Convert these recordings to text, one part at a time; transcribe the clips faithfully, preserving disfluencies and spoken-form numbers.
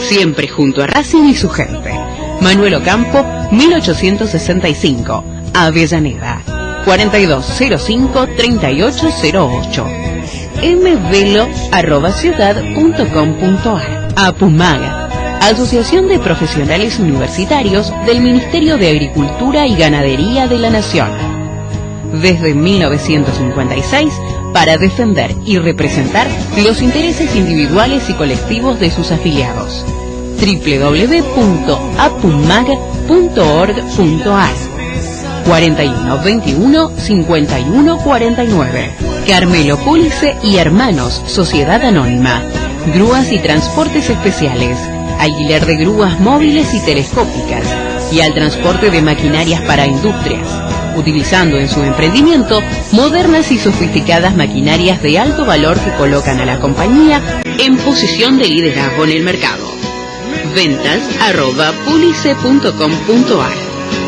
siempre junto a Racing y su gente. Manuel Ocampo, mil ochocientos sesenta y cinco, Avellaneda, cuarenta y dos cero cinco, treinta y ocho cero ocho. mvelo arroba ciudad punto com punto ar. APUMAG, Asociación de Profesionales Universitarios del Ministerio de Agricultura y Ganadería de la Nación. Desde mil novecientos cincuenta y seis, para defender y representar los intereses individuales y colectivos de sus afiliados. doble u doble u doble u punto apumag punto org punto ar. cuarenta y uno veintiuno cincuenta y uno cuarenta y nueve. Carmelo Pólice y Hermanos, Sociedad Anónima. Grúas y transportes especiales. Alquiler de grúas móviles y telescópicas. Y al transporte de maquinarias para industrias. Utilizando en su emprendimiento modernas y sofisticadas maquinarias de alto valor que colocan a la compañía en posición de liderazgo en el mercado. Ventas arroba pulice punto com punto ar.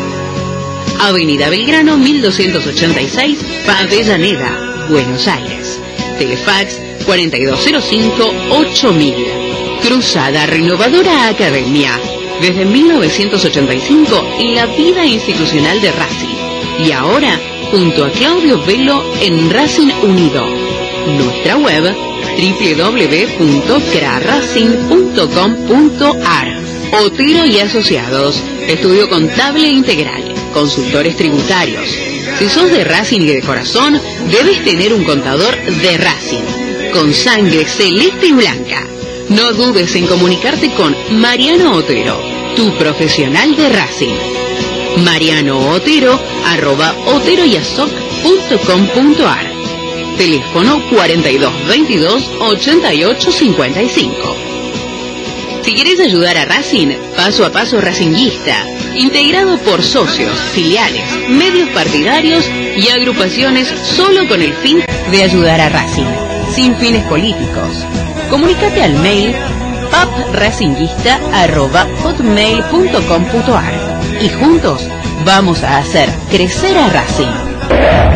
Avenida Belgrano mil doscientos ochenta y seis, Avellaneda, Buenos Aires. Telefax cuarenta y dos cero cinco, ocho mil. Cruzada Renovadora Academia. Desde mil novecientos ochenta y cinco, la vida institucional de Racing. Y ahora, junto a Claudio Velo en Racing Unido. Nuestra web, doble u doble u doble u punto craracing punto com punto ar. Otero y Asociados, estudio contable integral, consultores tributarios. Si sos de Racing y de corazón, debes tener un contador de Racing, con sangre celeste y blanca. No dudes en comunicarte con Mariano Otero, tu profesional de Racing. Mariano Otero, arroba oteroyasoc punto com punto ar. Teléfono cuarenta y dos veintidós, ochenta y ocho cincuenta y cinco. Si querés ayudar a Racing, Paso a Paso Racinguista, integrado por socios, filiales, medios partidarios y agrupaciones solo con el fin de ayudar a Racing, sin fines políticos. Comunícate al mail papracinguista arroba hotmail punto com punto ar y juntos vamos a hacer crecer a Racing.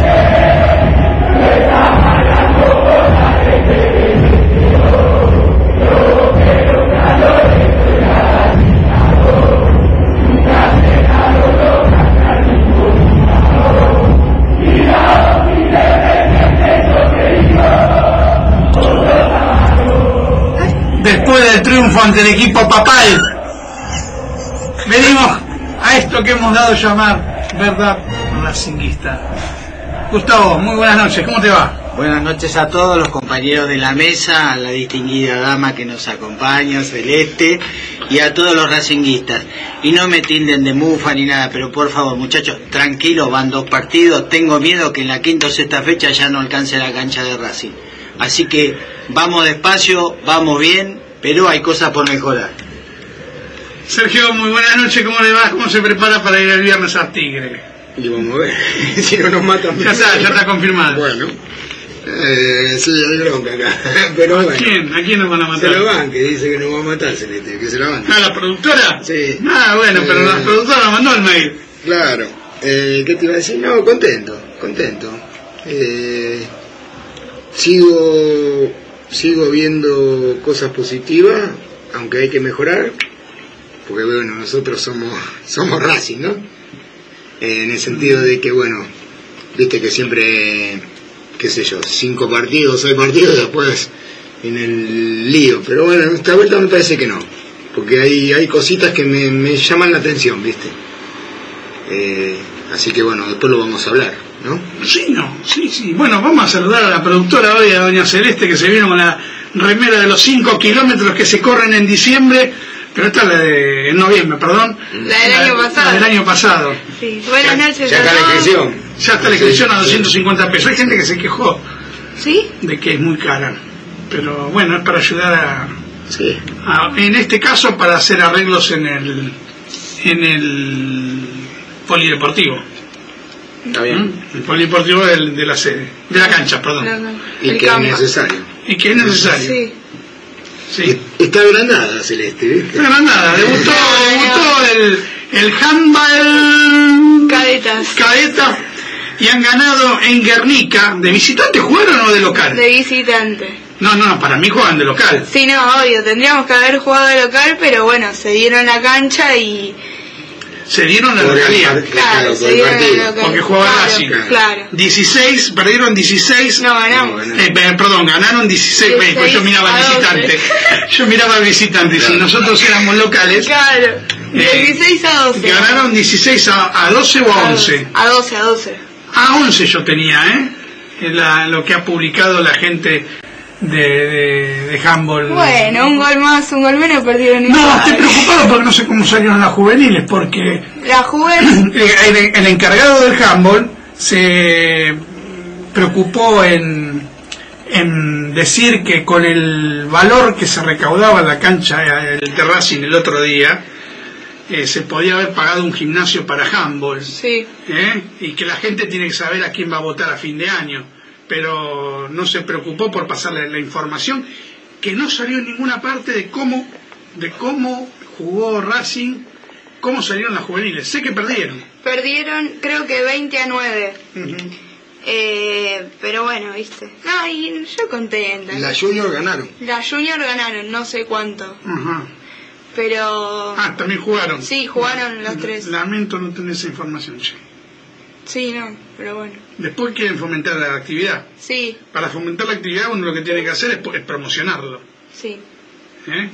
Después del triunfo ante el equipo papal, venimos a esto que hemos dado a llamar verdad racinguista. Gustavo, muy buenas noches, ¿cómo te va? Buenas noches a todos los compañeros de la mesa, a la distinguida dama que nos acompaña, Celeste, y a todos los racinguistas. Y no me tilden de mufa ni nada, pero por favor, muchachos, tranquilos, van dos partidos. Tengo miedo que en la quinta o sexta fecha ya no alcance la cancha de Racing. Así que vamos despacio, vamos bien, pero hay cosas por mejorar. Sergio, muy buenas noches, ¿cómo le va? ¿Cómo se prepara para ir el viernes a Tigre? Y vamos a ver, si no nos matan. Ya está, ya está confirmado. Bueno, eh, sí, hay bronca acá. Pero ¿A bueno, quién? ¿A quién nos van a matar? Se lo van, que dice que nos va a matar, Celeste, que se la van. ¿Ah, la productora? Sí. Ah, bueno, pero eh, la productora nos mandó el mail. Claro. Eh, ¿Qué te iba a decir? No, contento, contento. Eh, sigo, sigo viendo cosas positivas, aunque hay que mejorar, porque bueno, nosotros somos, somos Racing, ¿no? Eh, en el sentido de que, bueno, viste que siempre, qué sé yo, cinco partidos, seis partidos, después en el lío. Pero bueno, esta vuelta me parece que no, porque hay, hay cositas que me, me llaman la atención, viste. Eh, así que bueno, después lo vamos a hablar, ¿no? Sí, no, sí, sí. Bueno, vamos a saludar a la productora hoy, a doña Celeste, que se vino con la remera de los cinco kilómetros que se corren en diciembre. Pero esta es la de en noviembre, perdón. La del año pasado. La del año pasado. Sí. Buenas noches. Ya está la inscripción. Ya está la inscripción a doscientos cincuenta pesos. Hay gente que se quejó. ¿Sí? De que es muy cara. Pero bueno, es para ayudar a, sí. a en este caso para hacer arreglos en el en el polideportivo. Está bien. ¿Mm? El polideportivo del, de la sede, de la cancha, perdón. No, no. Y El que campo. es necesario. Y que es necesario. Sí. Sí. Está agrandada, Celeste, ¿viste? No, nada, debutó, debutó el, el handball Cadetas. Cadeta y han ganado en Guernica. ¿De visitante jugaron o de local? De visitante. No, no, para mí juegan de local. Sí, no, obvio, tendríamos que haber jugado de local, pero bueno, se dieron la cancha y... Se dieron la Por el localía. par- Claro, por se el dieron partido. la local. Porque jugaba Claro, Racing. Claro. dieciséis, perdieron dieciséis. No, ganamos. No, Eh, eh, perdón, ganaron dieciséis, eh, pues yo miraba al dieciséis a visitante. Yo miraba al visitante, si nosotros éramos locales, Claro, dieciséis a doce. ganaron dieciséis a, a doce o a once. A doce, a doce. A once yo tenía, ¿eh? Es la- lo que ha publicado la gente de, de, de handball. Bueno, un gol más, un gol menos, perdieron No, igual. estoy preocupado porque no sé cómo salieron las juveniles, porque La juvenil, el, el encargado del handball se preocupó en, en decir que con el valor que se recaudaba en la cancha eh, el de Racing el otro día, eh, se podía haber pagado un gimnasio para handball, sí. ¿eh? Y que la gente tiene que saber a quién va a votar a fin de año, pero no se preocupó por pasarle la información, que no salió en ninguna parte de cómo, de cómo jugó Racing, cómo salieron las juveniles. Sé que perdieron. Perdieron, creo que veinte a nueve. Ujú. Eh, pero bueno, viste. No, y yo contenta. La Junior ganaron. La Junior ganaron, no sé cuánto. Ajá. Pero... Ah, también jugaron. Sí, jugaron los tres. Lamento no tener esa información, che. Sí, no, pero bueno. Después quieren fomentar la actividad. Sí, Para fomentar la actividad uno lo que tiene que hacer es, es promocionarlo. sí. ¿Eh?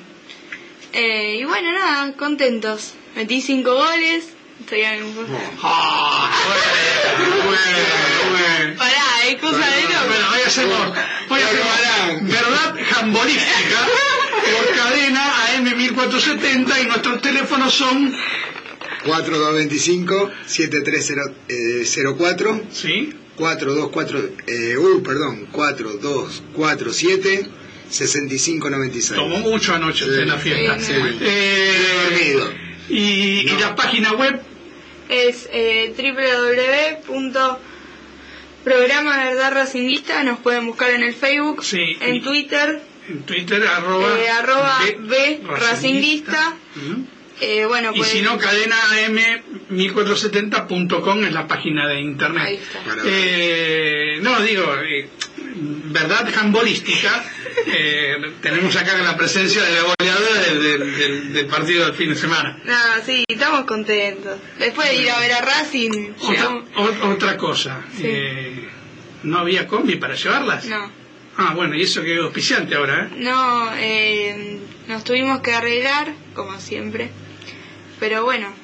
Eh, y bueno, nada, contentos. Metí cinco goles. Estoy en... Ah, bueno, bueno, bueno. Pará, es cosa de loco. Bueno, hoy hacemos, hoy hacemos verdad jambolística por cadena A M mil cuatrocientos setenta y nuestros teléfonos son, cuatro dos dos cinco, siete tres cero cuatro, ¿sí? cuatro dos cuatro, eh, uh, perdón, cuatro dos cuatro siete, seis cinco nueve seis. Tomó mucho anoche Sí, en la fiesta. sí, sí. Eh, Dormido. y, No. y la página web, Es eh, doble u doble u doble u punto programa verdad racinguista. Nos pueden buscar en el Facebook, Sí, en y- Twitter, en Twitter, arroba, eh, arroba B B racinguista. Ujú. Eh, bueno, Y pues, si no, cadena A M mil cuatrocientos setenta punto com es la página de ahí internet. está. Para- Eh, no, digo, eh, verdad handbolística, eh, tenemos acá la presencia de la goleadora del, del- del- del partido del fin de semana. Nada, sí, estamos contentos. Después de ir a ver a Racing, Otra, llegamos... o- otra cosa, Sí. eh, ¿no había combi para llevarlas? No, Ah, bueno, y eso que es auspiciante ahora, ¿eh? no, eh, nos tuvimos que arreglar, como siempre. Pero bueno,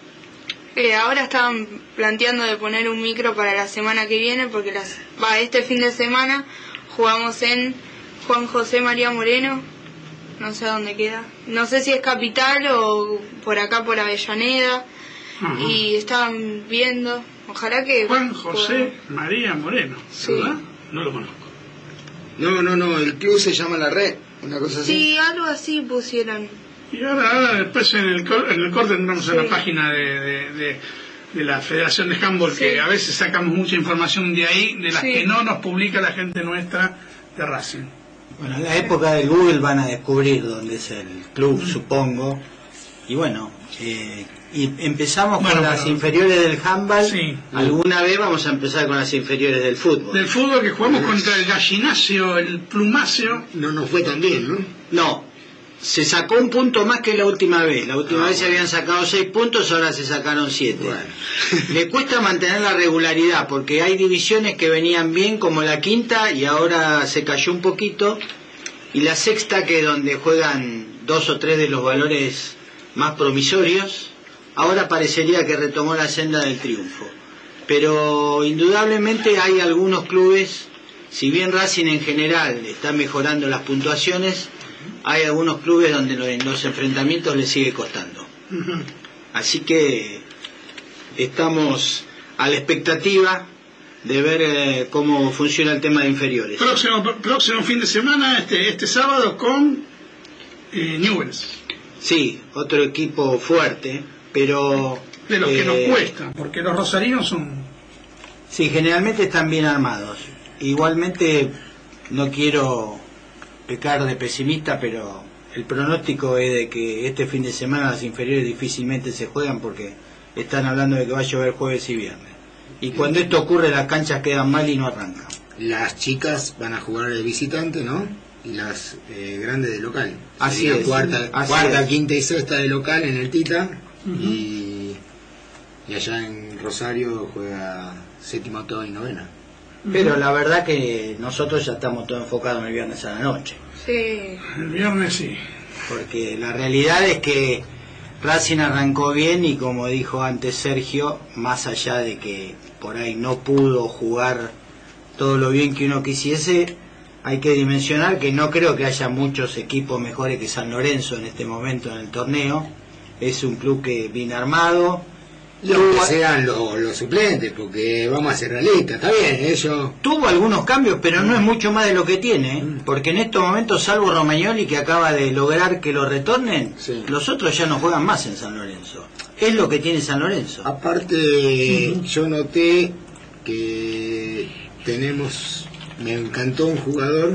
eh, ahora estaban planteando de poner un micro para la semana que viene, porque las, va, este fin de semana jugamos en Juan José María Moreno, no sé dónde queda, no sé si es Capital o por acá por Avellaneda, Ajá. y estaban viendo, ojalá que... Juan José María Moreno, Sí. ¿verdad? No lo conozco. No, no, no, el club se llama La Red, una cosa así. Sí, algo así pusieron. Y ahora, ahora después en el, cor- en el corte entramos en Sí. la página de, de, de- de la Federación de Handball, Sí. que a veces sacamos mucha información de ahí, de las Sí. que no nos publica la gente nuestra de Racing. Bueno, en la época del Google van a descubrir dónde es el club, supongo. Y bueno, eh, y empezamos Bueno, con las pero- inferiores del handball. Sí. Alguna vez vamos a empezar con las inferiores del fútbol. Del fútbol que jugamos contra el gallinacio, el plumacio. No nos fue tan bien, ¿no? No, se sacó un punto más que la última vez. La última Ah, vez se bueno. habían sacado seis puntos, ahora se sacaron siete. Bueno. Le cuesta mantener la regularidad porque hay divisiones que venían bien, como la quinta, y ahora se cayó un poquito. Y la sexta, que es donde juegan dos o tres de los valores más promisorios, ahora parecería que retomó la senda del triunfo. Pero indudablemente hay algunos clubes, si bien Racing en general está mejorando las puntuaciones, hay algunos clubes donde lo- en los enfrentamientos les sigue costando. Ujú. Así que estamos a la expectativa de ver eh, cómo funciona el tema de inferiores. Próximo, próximo fin de semana, este, este sábado, con eh, Newells. Sí, otro equipo fuerte, pero... De los que eh, nos cuesta, porque los rosarinos son... Sí, generalmente están bien armados. Igualmente no quiero pecar de pesimista, pero el pronóstico es de que este fin de semana las inferiores difícilmente se juegan porque están hablando de que va a llover jueves y viernes. Y cuando esto ocurre las canchas quedan mal y no arrancan. Las chicas van a jugar de visitante, ¿no? y las eh, grandes de local. Así Sería es. Cuarta, Así cuarta es. quinta y sexta de local en el Tita. Ujú. y, y allá en Rosario juega séptima, octava y novena. Pero la verdad que nosotros ya estamos todos enfocados en el viernes a la noche. Sí. El viernes sí. Porque la realidad es que Racing arrancó bien y como dijo antes Sergio, más allá de que por ahí no pudo jugar todo lo bien que uno quisiese, hay que dimensionar que no creo que haya muchos equipos mejores que San Lorenzo en este momento en el torneo. Es un club que viene armado. Y aunque sean los, los suplentes, porque vamos a ser realistas, está bien, ellos... Tuvo algunos cambios, pero no es mucho más de lo que tiene, ¿eh? Porque en estos momentos, salvo Romagnoli, que acaba de lograr que lo retornen, Sí. los otros ya no juegan más en San Lorenzo. Es lo que tiene San Lorenzo. Aparte, uh-huh. yo noté que tenemos, me encantó un jugador,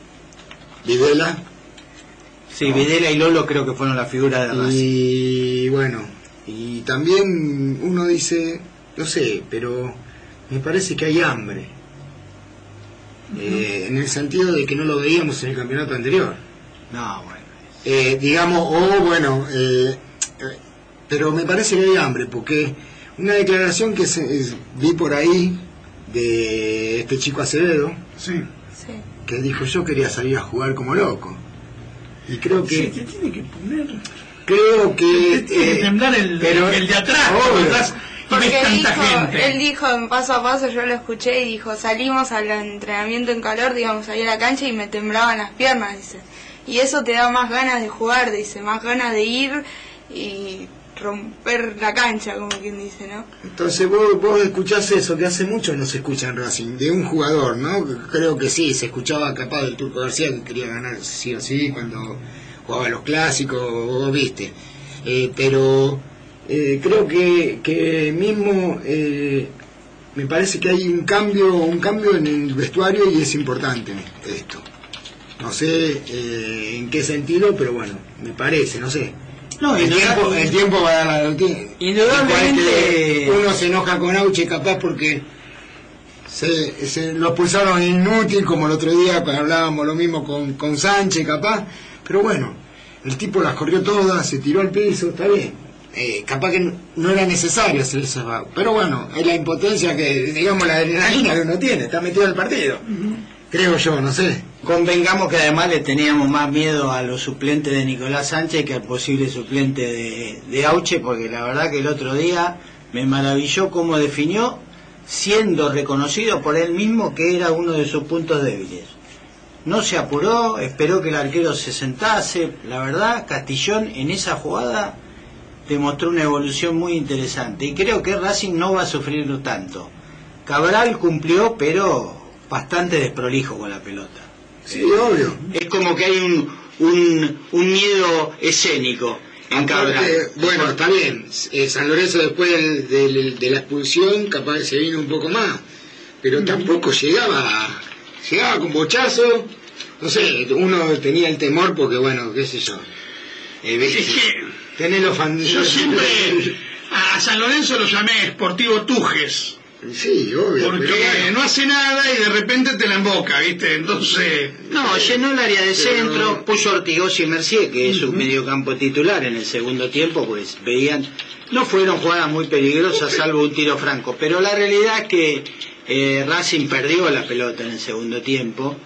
Videla. Sí, Videla y Lolo creo que fueron la figura de Racing. Y bueno, y también uno dice, no sé, pero me parece que hay hambre. Uh-huh. eh, en el sentido de que no lo veíamos en el campeonato anterior. No, bueno. Eh, digamos, o oh, bueno, eh, eh, pero me parece que hay hambre, porque una declaración que se, es, vi por ahí de este chico Acevedo, Sí. Sí. que dijo yo quería salir a jugar como loco. Y creo que... Sí, te tiene que poner... Creo que... Te tiene que eh, temblar el, pero, el de atrás, obvio. porque atrás Porque ves él tanta dijo, gente. él dijo en paso a paso, yo lo escuché y dijo, salimos al entrenamiento en calor, digamos, ahí a la cancha y me temblaban las piernas, dice. Y eso te da más ganas de jugar, dice, más ganas de ir y romper la cancha, como quien dice, ¿no? Entonces vos, vos escuchás eso, que hace mucho no se escucha en Racing, de un jugador, ¿no? Creo que sí, se escuchaba capaz del Turco García, que quería ganar sí o sí cuando jugaba los clásicos, vos viste. Eh, pero eh, creo que, que mismo eh, me parece que hay un cambio, un cambio en el vestuario y es importante esto. No sé eh, en qué sentido, pero bueno, me parece, no sé. No, el, tiempo, el tiempo va a dar la noticia. Indudablemente uno se enoja con Auche capaz porque se, se lo expulsaron inútil, como el otro día cuando hablábamos lo mismo con, con Sánchez capaz, pero bueno, el tipo las corrió todas, se tiró al piso, está bien. Eh, capaz que no, no era necesario hacer eso, pero bueno, es la impotencia que, digamos, la adrenalina que uno tiene, está metido en el partido. Uh-huh. Creo yo, no sé. Convengamos que además le teníamos más miedo a los suplentes de Nicolás Sánchez que al posible suplente de, de Auche, porque la verdad que el otro día me maravilló cómo definió, siendo reconocido por él mismo que era uno de sus puntos débiles. No se apuró, esperó que el arquero se sentase. La verdad, Castillón en esa jugada demostró una evolución muy interesante y creo que Racing no va a sufrirlo tanto. Cabral cumplió, pero bastante desprolijo con la pelota. Sí, obvio. Es como que hay un un, un miedo escénico en Cabral. Aparte, bueno, está bien. Eh, San Lorenzo después del, del, de la expulsión capaz se vino un poco más, pero mm. tampoco llegaba llegaba con bochazo. No sé, uno tenía el temor porque, bueno, qué sé yo. Eh, es que tenés los fan... yo siempre a San Lorenzo lo llamé Sportivo Tujes. Sí, obvio. Porque bueno, no hace nada y de repente te la emboca, ¿viste? Entonces... No, llenó el área de pero... centro, puso Ortigosa y Mercier, que es uh-huh. un mediocampo titular en el segundo tiempo, pues veían... No fueron jugadas muy peligrosas, salvo un tiro franco, pero la realidad es que eh, Racing perdió la pelota en el segundo tiempo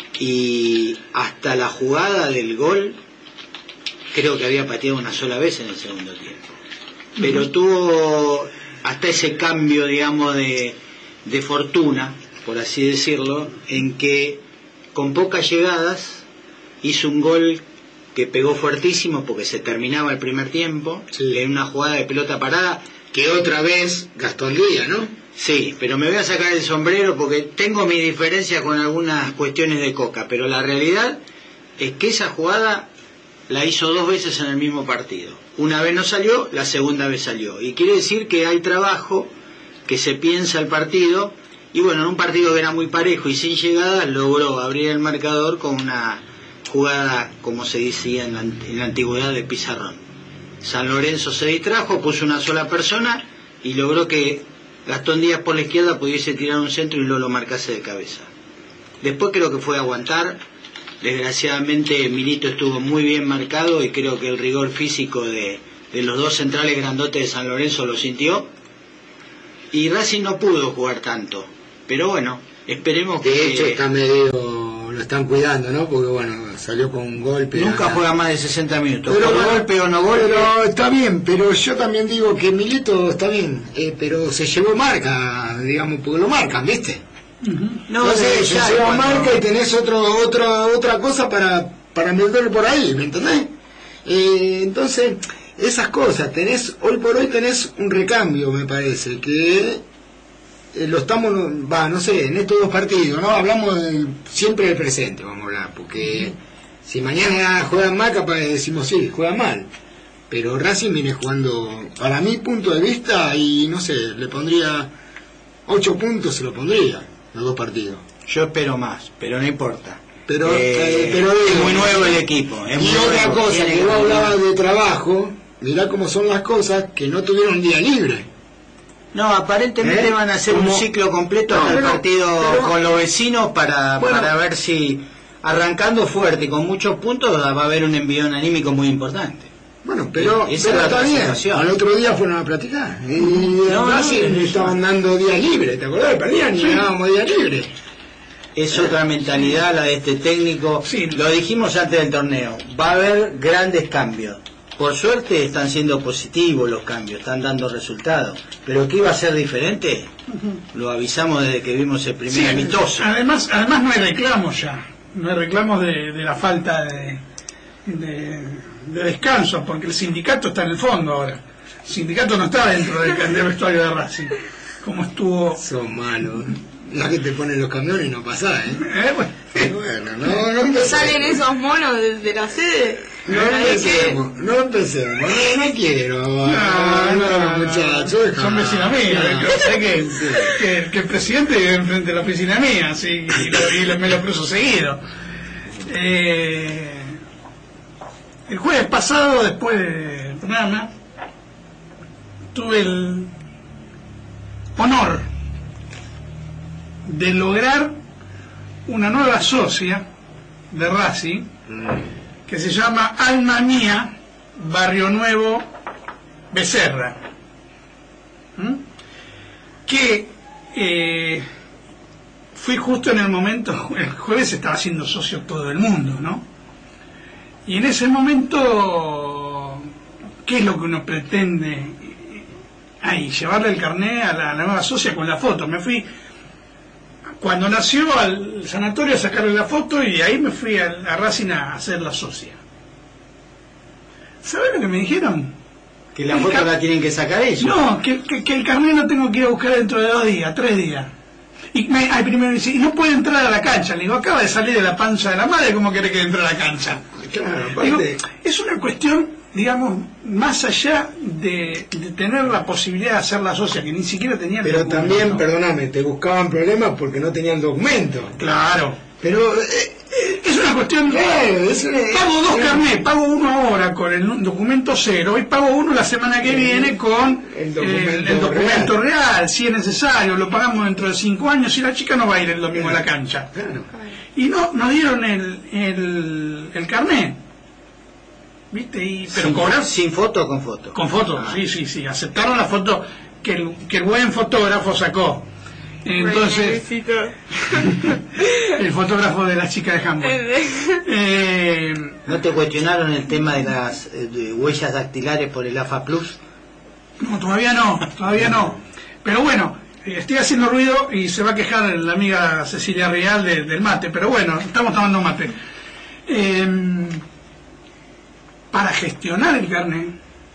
y hasta la jugada del gol creo que había pateado una sola vez en el segundo tiempo. Pero uh-huh. tuvo... hasta ese cambio, digamos, de, de fortuna, por así decirlo, en que con pocas llegadas hizo un gol que pegó fuertísimo porque se terminaba el primer tiempo, sí. en una jugada de pelota parada, que otra vez Gastón Díaz, ¿no? Sí, pero me voy a sacar el sombrero porque tengo mi diferencia con algunas cuestiones de Coca, pero la realidad es que esa jugada la hizo dos veces en el mismo partido. Una vez no salió, la segunda vez salió. Y quiere decir que hay trabajo, que se piensa el partido, y bueno, en un partido que era muy parejo y sin llegadas, logró abrir el marcador con una jugada, como se decía en la, en la antigüedad, de pizarrón. San Lorenzo se distrajo, puso una sola persona y logró que Gastón Díaz por la izquierda pudiese tirar un centro y Lolo marcase de cabeza. Después creo que fue a aguantar Desgraciadamente Milito estuvo muy bien marcado y creo que el rigor físico de, de los dos centrales grandotes de San Lorenzo lo sintió. Y Racing no pudo jugar tanto. Pero bueno, esperemos que... De hecho está medio... lo están cuidando, ¿no? Porque bueno, salió con un golpe. Nunca nada. Juega más de sesenta minutos. Pero, por bueno, golpe o no golpe. Pero está bien, pero yo también digo que Milito está bien, eh, pero se llevó marca, digamos, porque lo marcan, ¿viste? Uh-huh. No, Entonces se ya, lleva cuando... marca y tenés otro, otra otra cosa para, para meterlo por ahí, ¿me entendés? Eh, entonces, esas cosas, tenés, hoy por hoy tenés un recambio, me parece, que eh, lo estamos, va, no sé, en estos dos partidos, ¿no? Hablamos del, siempre del presente, vamos a hablar, porque si mañana juegan mal, capaz decimos sí, juegan mal. Pero Racing viene jugando, para mi punto de vista, y no sé, le pondría ocho puntos, se lo pondría, los dos partidos. Yo espero más, pero no importa. Pero, eh, eh, pero es digo, muy nuevo el equipo. Es y muy otra nuevo, cosa, tiene que vos que- hablabas de trabajo, mirá cómo son las cosas, que no tuvieron día libre. No, aparentemente ¿Eh? van a hacer Como- un ciclo completo No, hasta el pero- partido pero- con los vecinos para, Bueno. para ver si, arrancando fuerte y con muchos puntos, va a haber un envión anímico muy importante. Bueno, pero, Esa pero es la está bien. situación. Al otro día fueron a practicar. Y No, en Racing no, no, estaban dando día libre, ¿te acordás? Perdían y ganábamos día libre. Es otra mentalidad la de este técnico. Sí. Lo dijimos antes del torneo. Va a haber grandes cambios. Por suerte están siendo positivos los cambios, están dando resultados. Pero ¿qué iba a ser diferente? Lo avisamos desde que vimos el primer Sí, amistoso. además, además no hay reclamos ya, no hay reclamos de, de la falta de, de, de descanso, porque el sindicato está en el fondo ahora. El sindicato no está dentro del, del vestuario de Racing, como estuvo... Son malos. La que te ponen los camiones y no pasás, ¿eh? Eh, bueno, Bueno, no, no empecemos. Salen esos monos desde la sede. No Ay, que- empecemos, no empecemos, no, no quiero. No, no, muchachos. son vecinos míos, no. yo sé que, que, que el presidente vive enfrente de la oficina mía, sí, y, lo- y lo- me lo cruzo seguido. Eh, el jueves pasado, después del programa, tuve el honor de lograr una nueva socia de Racing que se llama Alma Mía Barrio Nuevo Becerra. ¿Mm? Que eh, fui justo en el momento, el jueves estaba haciendo socio todo el mundo, ¿no? Y en ese momento, ¿qué es lo que uno pretende? Ahí, llevarle el carné a la, a la nueva socia con la foto. Me fui, cuando nació, al sanatorio a sacarle la foto y ahí me fui a, a Racing a hacer la socia. ¿Sabes lo que me dijeron? Que la foto la tienen que sacar ellos. No, que, que, que el carnet lo tengo que ir a buscar dentro de dos días, tres días. Y me, ay, primero me dice, y no puede entrar a la cancha. Le digo, acaba de salir de la panza de la madre, ¿cómo quiere que entre a la cancha? Claro, Digo, aparte. es una cuestión, digamos, más allá de, de tener la posibilidad de hacer la socia, que ni siquiera tenían Pero documento. también, perdóname, te buscaban problemas porque no tenían documento. Claro. Pero eh, eh, Es una cuestión... claro, es una- Pago dos es- carnets, pago uno ahora con el documento cero y pago uno la semana que viene con El el documento documento, el documento real. Si es necesario, lo pagamos dentro de cinco años y la chica no va a ir el domingo a la cancha. Claro. Y no, nos dieron el, el, el carnet. ¿Viste? Y, pero sin, cobrar sin foto o con foto. con foto, Ah. sí, sí, sí. Aceptaron la foto que el, que el buen fotógrafo sacó. Entonces, Pobrecito. el fotógrafo de la chica de handball. Eh, ¿No te cuestionaron el tema de las eh, de huellas dactilares por el A F A Plus? No, todavía no, todavía no. Pero bueno, eh, estoy haciendo ruido y se va a quejar la amiga Cecilia Real de- del mate, pero bueno, estamos tomando mate. Eh, para gestionar el carnet,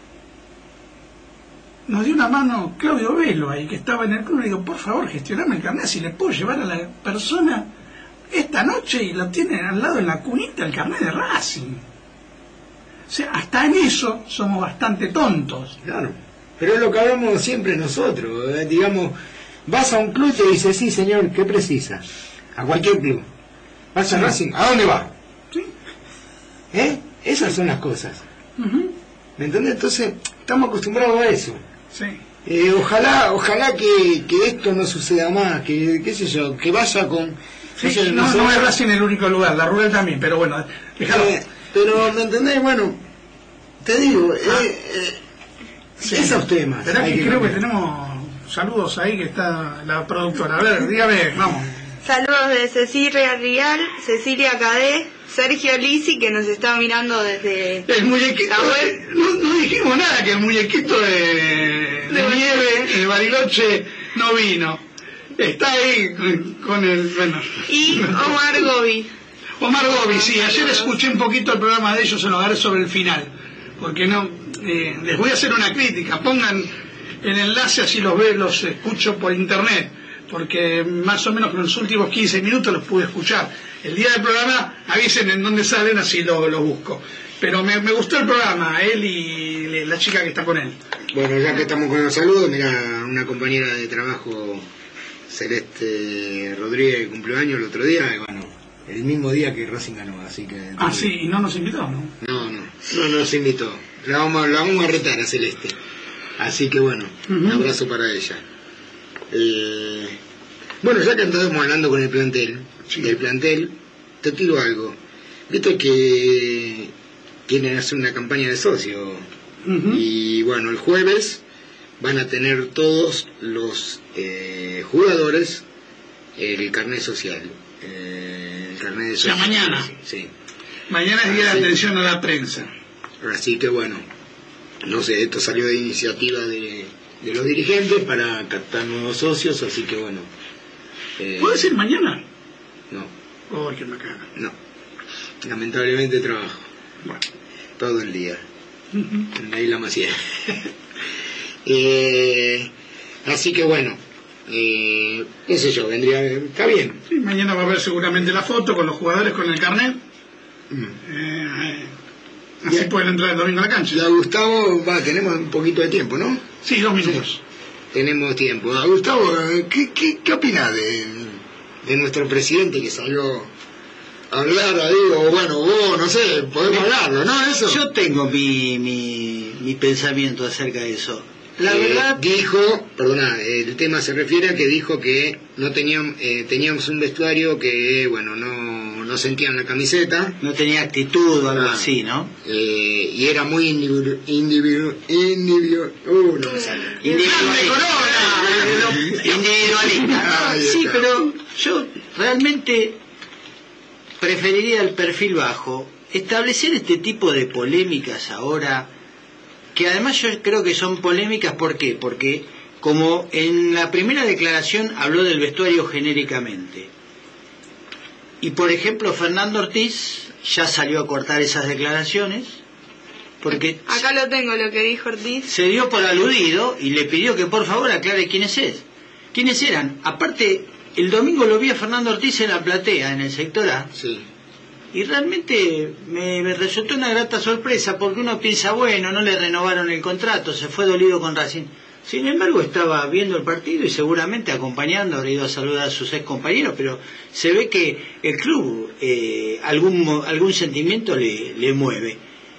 nos dio una mano Claudio Velo ahí, que estaba en el club. Le digo, por favor, gestioname el carnet, si le puedo llevar a la persona esta noche y lo tienen al lado en la cunita el carnet de Racing. O sea, hasta en eso somos bastante tontos. Claro. Pero es lo que hablamos siempre nosotros. eh, Digamos, vas a un club y te dice, sí, señor, ¿qué precisa? A cualquier club. Vas a Sí. Racing, ¿a dónde va? ¿Sí? ¿Eh? Esas son las cosas. Ujú. ¿Me entiendes? Entonces, estamos acostumbrados a eso. Sí. Eh, ojalá, ojalá que, que esto no suceda más, que, qué sé yo, que vaya con... Sí, no, sé, no, no, no es Racing el único lugar, la Rural también, pero bueno, déjalo. Eh, pero, ¿me entendés? Bueno, te digo, ah, eh, eh, sí. Esos temas. Pero que creo que tenemos saludos ahí que está la productora. A ver, dígame, vamos. Saludos de Cecilia Rial, Cecilia Cadé, Sergio Lisi, que nos está mirando desde el muñequito. De, no, no dijimos nada, que el muñequito de, de, de nieve, el Bariloche, no vino. Está ahí con el... Bueno. Y Omar Gobi. Omar Gobi, sí, ayer escuché un poquito el programa de ellos, se lo agarré sobre el final. Porque no... Eh, les voy a hacer una crítica, pongan el enlace así los veo, los escucho por internet. Porque más o menos con los últimos quince minutos los pude escuchar. El día del programa avisen en dónde salen, así lo, lo busco. Pero me, me gustó el programa, él y la chica que está con él. Bueno, ya que estamos con los saludos, mira, una compañera de trabajo, Celeste Rodríguez, que cumplió años el otro día, y bueno, el mismo día que Racing ganó, así que... Ah, sí, y no nos invitó, ¿no? No, no, no nos invitó. La vamos, la vamos a retar a Celeste. Así que bueno, uh-huh. Un abrazo para ella. Eh, bueno, ya que estamos hablando con el plantel, sí. del plantel, te tiro algo. Viste que quieren hacer una campaña de socio. Uh-huh. Y bueno, el jueves van a tener todos los eh, jugadores el carnet social. Eh, el carnet de socio. O sea, mañana. Sí. Mañana es día de atención a la prensa. Así que bueno, no sé, esto salió de iniciativa de... de los dirigentes para captar nuevos socios, así que bueno. Eh, ¿Puede ser mañana? No. Oh, qué macana. No. Lamentablemente trabajo. Bueno. Todo el día. Uh-huh. En la isla Maciel. eh, así que bueno, eh, qué sé yo, vendría... Está bien. Sí, mañana va a haber seguramente la foto con los jugadores con el carnet. Mm. Eh, así ya, pueden entrar el domingo a la cancha. Ya Gustavo, va, tenemos un poquito de tiempo, ¿no? Sí, dos minutos. Sí, tenemos tiempo. A Gustavo, ¿qué, qué, qué opinás de, de nuestro presidente que salió a hablar ahí? O bueno, vos, no sé, podemos hablarlo, ¿no? Eso. Yo tengo mi, mi, mi pensamiento acerca de eso. La eh, verdad... Dijo, perdona, el tema se refiere a que dijo que no teníamos, eh, teníamos un vestuario que, bueno, no, no sentían la camiseta. No tenía actitud o algo ah, así, ¿no? Eh, y era muy individual... Individu, individu, uh, no me sale. Individualista. Individualista. Sí, pero yo realmente preferiría el perfil bajo. Establecer este tipo de polémicas ahora... que además yo creo que son polémicas, ¿por qué? Porque como en la primera declaración habló del vestuario genéricamente, y por ejemplo Fernando Ortiz ya salió a cortar esas declaraciones, porque acá lo tengo lo que dijo Ortiz, se dio por aludido y le pidió que por favor aclare quiénes es, quiénes eran. Aparte, el domingo lo vi a Fernando Ortiz en la platea, en el sector A, sí. Y realmente me, me resultó una grata sorpresa, porque uno piensa, bueno, no le renovaron el contrato, se fue dolido con Racing. Sin embargo, estaba viendo el partido y seguramente acompañando, habrá ido a saludar a sus ex compañeros, pero se ve que el club eh, algún algún sentimiento le, le mueve.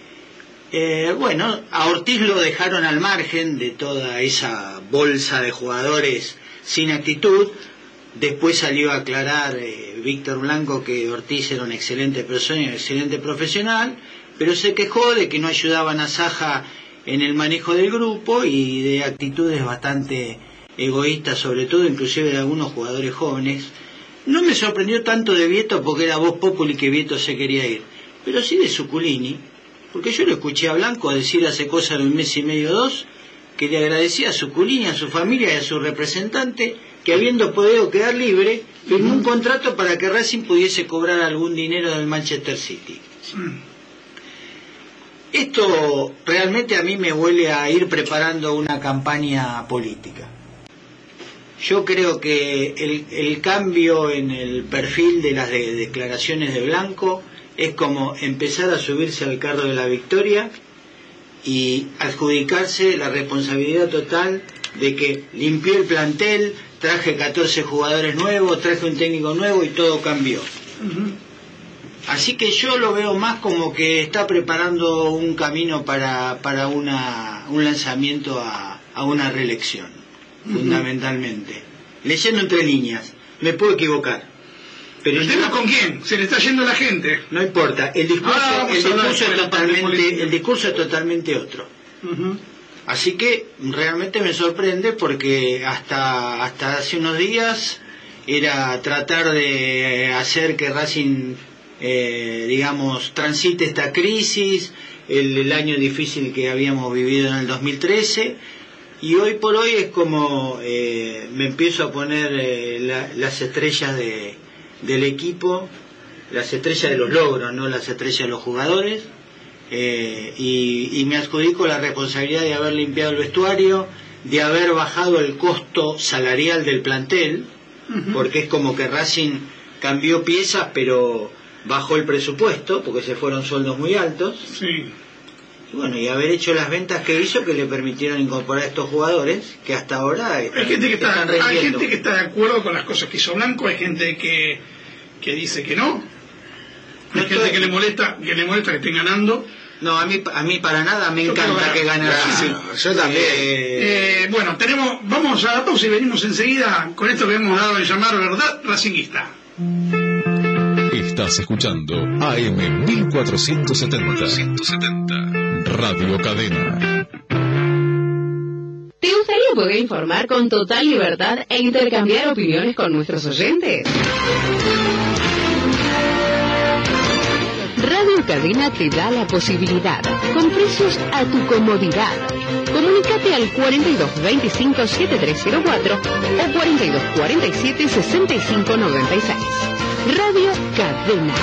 Eh, bueno, a Ortiz lo dejaron al margen de toda esa bolsa de jugadores sin actitud. Después salió a aclarar eh, Víctor Blanco que Ortiz era una excelente persona y un excelente profesional, pero se quejó de que no ayudaban a Saja en el manejo del grupo y de actitudes bastante egoístas, sobre todo inclusive de algunos jugadores jóvenes. No me sorprendió tanto de Vieto porque era voz populi que Vieto se quería ir, pero sí de Zuculini, porque yo lo escuché a Blanco decir hace cosa de un mes y medio o dos que le agradecía a Zuculini, a su familia y a su representante que habiendo podido quedar libre, firmó un contrato para que Racing pudiese cobrar algún dinero del Manchester City. Esto realmente a mí me huele a ir preparando una campaña política. Yo creo que el, el cambio en el perfil de las de, declaraciones de Blanco es como empezar a subirse al carro de la victoria y adjudicarse la responsabilidad total de que limpié el plantel, traje catorce jugadores nuevos, traje un técnico nuevo y todo cambió. Uh-huh. Así que yo lo veo más como que está preparando un camino para, para una, un lanzamiento a, a una reelección, uh-huh. fundamentalmente. Leyendo entre líneas, me puedo equivocar. Pero ¿El tema con quién? Se le está yendo la gente. No importa, el discurso, Ah, el discurso, es, de totalmente, el discurso es totalmente otro. Uh-huh. Así que realmente me sorprende porque hasta, hasta hace unos días era tratar de hacer que Racing, eh, digamos, transite esta crisis, el, el año difícil que habíamos vivido en el dos mil trece, y hoy por hoy es como eh, me empiezo a poner eh, la, las estrellas de, del equipo, las estrellas de los logros, no las estrellas de los jugadores, eh, y, y me adjudico la responsabilidad de haber limpiado el vestuario, de haber bajado el costo salarial del plantel, uh-huh. porque es como que Racing cambió piezas pero bajó el presupuesto porque se fueron sueldos muy altos. Sí. Y bueno, y haber hecho las ventas que hizo que le permitieron incorporar a estos jugadores que hasta ahora están, hay gente que está, están hay gente que está de acuerdo con las cosas que hizo Blanco, hay gente que, que dice que no, hay no gente estoy... que le molesta que le molesta que estén ganando. No, a mí a mí para nada me yo encanta que gane Racing. Claro, yo también. Eh, eh, bueno, tenemos, vamos a la pausa y venimos enseguida con esto que hemos dado de llamar Verdad Racinguista. Estás escuchando A M mil cuatrocientos setenta Radio Cadena. ¿Te gustaría poder informar con total libertad e intercambiar opiniones con nuestros oyentes? Radio Cadena te da la posibilidad, con precios a tu comodidad. Comunícate al cuarenta y dos veinticinco setenta y tres cero cuatro o cuarenta y dos cuarenta y siete sesenta y cinco noventa y seis. Radio Cadena.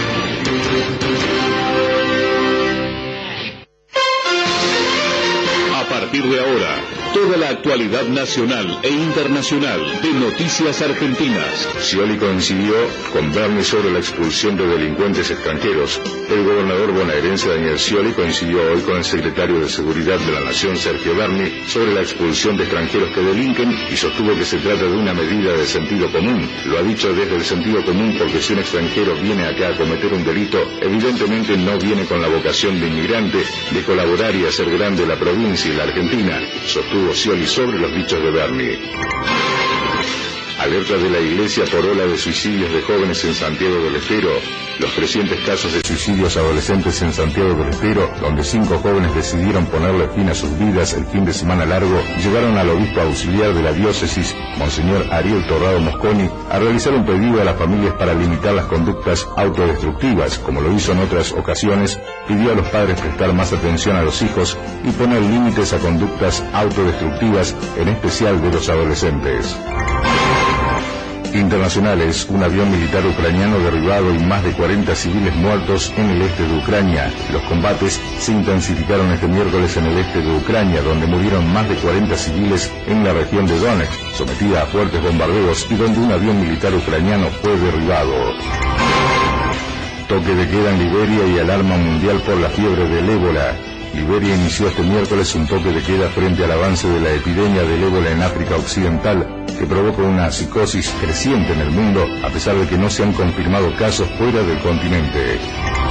A partir de ahora, toda la actualidad nacional e internacional de Noticias Argentinas. Scioli coincidió con Berni sobre la expulsión de delincuentes extranjeros. El gobernador bonaerense Daniel Scioli coincidió hoy con el secretario de Seguridad de la Nación, Sergio Berni, sobre la expulsión de extranjeros que delinquen y sostuvo que se trata de una medida de sentido común. Lo ha dicho desde el sentido común porque si un extranjero viene acá a cometer un delito, evidentemente no viene con la vocación de inmigrante, de colaborar y hacer grande la provincia y la Argentina, sostuvo Scioli sobre los dichos de Berni. Alerta de la Iglesia por ola de suicidios de jóvenes en Santiago del Estero. Los crecientes casos de suicidios adolescentes en Santiago del Estero, donde cinco jóvenes decidieron ponerle fin a sus vidas el fin de semana largo, llevaron al obispo auxiliar de la diócesis, Monseñor Ariel Torrado Mosconi, a realizar un pedido a las familias para limitar las conductas autodestructivas. Como lo hizo en otras ocasiones, pidió a los padres prestar más atención a los hijos y poner límites a conductas autodestructivas, en especial de los adolescentes. Internacionales, un avión militar ucraniano derribado y más de cuarenta civiles muertos en el este de Ucrania. Los combates se intensificaron este miércoles en el este de Ucrania, donde murieron más de cuarenta civiles en la región de Donetsk, sometida a fuertes bombardeos y donde un avión militar ucraniano fue derribado. Toque de queda en Liberia y alarma mundial por la fiebre del ébola. Liberia inició este miércoles un toque de queda frente al avance de la epidemia del ébola en África Occidental, que provoca una psicosis creciente en el mundo, a pesar de que no se han confirmado casos fuera del continente.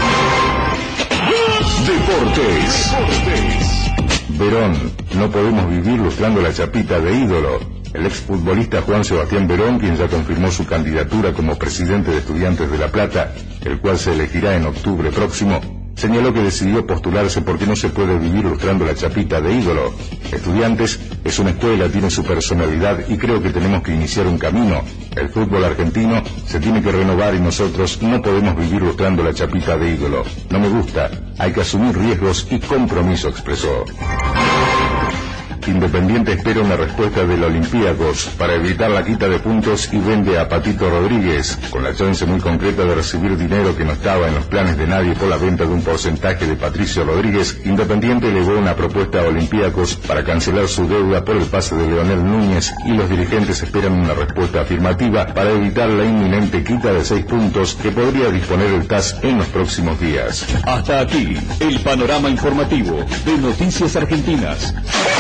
Deportes. Verón, no podemos vivir lustrando la chapita de ídolo. El exfutbolista Juan Sebastián Verón, quien ya confirmó su candidatura como presidente de Estudiantes de La Plata, el cual se elegirá en octubre próximo, señaló que decidió postularse porque no se puede vivir lustrando la chapita de ídolo. Estudiantes es una escuela, tiene su personalidad y creo que tenemos que iniciar un camino. El fútbol argentino se tiene que renovar y nosotros no podemos vivir lustrando la chapita de ídolo. No me gusta, hay que asumir riesgos y compromiso, expresó. Independiente espera una respuesta del Olympiacos para evitar la quita de puntos y vende a Patito Rodríguez, con la chance muy concreta de recibir dinero que no estaba en los planes de nadie por la venta de un porcentaje de Patricio Rodríguez. Independiente elevó una propuesta a Olympiacos para cancelar su deuda por el pase de Leonel Núñez y los dirigentes esperan una respuesta afirmativa para evitar la inminente quita de seis puntos que podría disponer el T A S en los próximos días. Hasta aquí, el panorama informativo de Noticias Argentinas.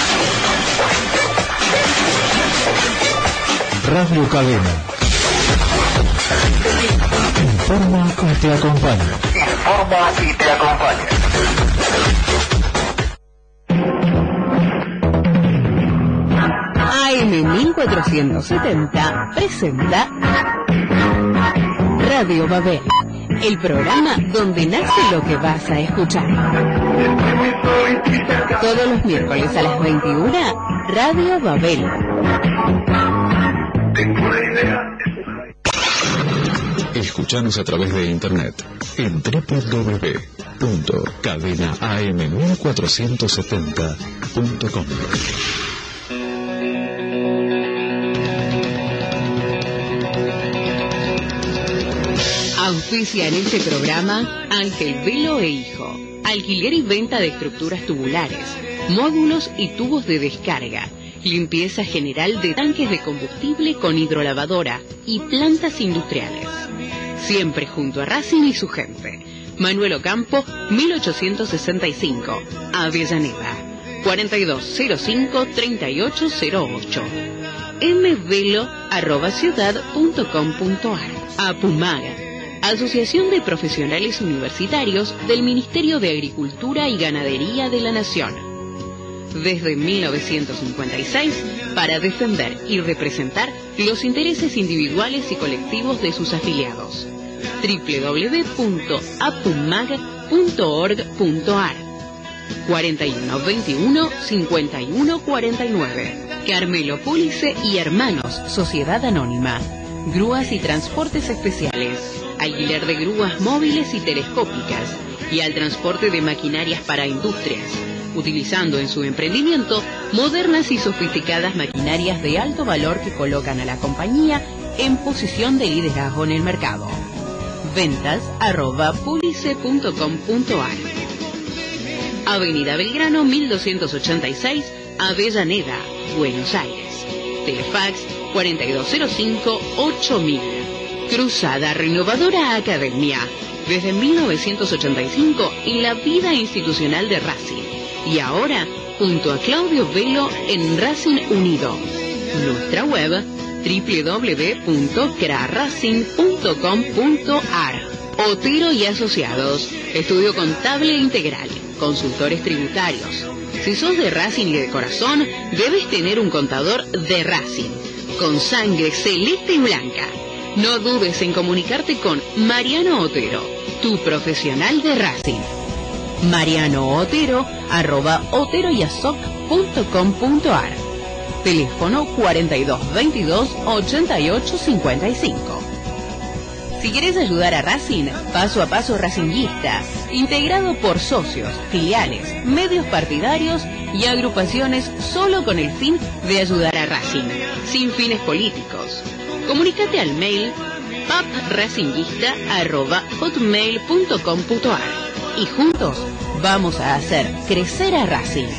Radio Cadena. Informa y te acompaña. Informa y te acompaña. A M mil cuatrocientos setenta presenta Radio Babel, el programa donde nace lo que vas a escuchar. Todos los miércoles a las veintiuna, Radio Babel. Escuchanos a través de internet en doble u doble u doble u punto cadena a m mil cuatrocientos setenta punto com. Auspicia en este programa Ángel Velo e Hijo. Alquiler y venta de estructuras tubulares, módulos y tubos de descarga. Limpieza general de tanques de combustible con hidrolavadora y plantas industriales. Siempre junto a Racing y su gente. Manuel Ocampo, mil ochocientos sesenta y cinco, Avellaneda. cuarenta y dos cero cinco, treinta y ocho cero ocho. mvelo arroba ciudad punto com punto ar. Apumaga, Asociación de Profesionales Universitarios del Ministerio de Agricultura y Ganadería de la Nación. Desde mil novecientos cincuenta y seis, para defender y representar los intereses individuales y colectivos de sus afiliados. doble u doble u doble u punto apumag punto org punto ar. cuarenta y uno veintiuno, cincuenta y uno cuarenta y nueve. Carmelo Pólice y Hermanos, Sociedad Anónima. Grúas y transportes especiales. Alquiler de grúas móviles y telescópicas. Y al transporte de maquinarias para industrias. Utilizando en su emprendimiento modernas y sofisticadas maquinarias de alto valor que colocan a la compañía en posición de liderazgo en el mercado. Ventas arroba pulice punto com punto ar. Avenida Belgrano mil doscientos ochenta y seis, Avellaneda, Buenos Aires. Telefax cuarenta y dos cero cinco, ocho mil. Cruzada Renovadora Academia. Desde mil novecientos ochenta y cinco en la vida institucional de Racing. Y ahora, junto a Claudio Velo en Racing Unido. Nuestra web, doble u doble u doble u punto craracing punto com punto ar. Otero y Asociados, estudio contable integral, consultores tributarios. Si sos de Racing y de corazón, debes tener un contador de Racing, con sangre celeste y blanca. No dudes en comunicarte con Mariano Otero, tu profesional de Racing. Mariano Otero, arroba oteroyasoc punto com punto ar. Teléfono cuarenta y dos veintidós, ochenta y ocho cincuenta y cinco. Si quieres ayudar a Racing, Paso a Paso Racinguista, integrado por socios, filiales, medios partidarios y agrupaciones solo con el fin de ayudar a Racing, sin fines políticos. Comunícate al mail papracinguista arroba hotmail punto com punto ar. Y juntos vamos a hacer crecer a Racing.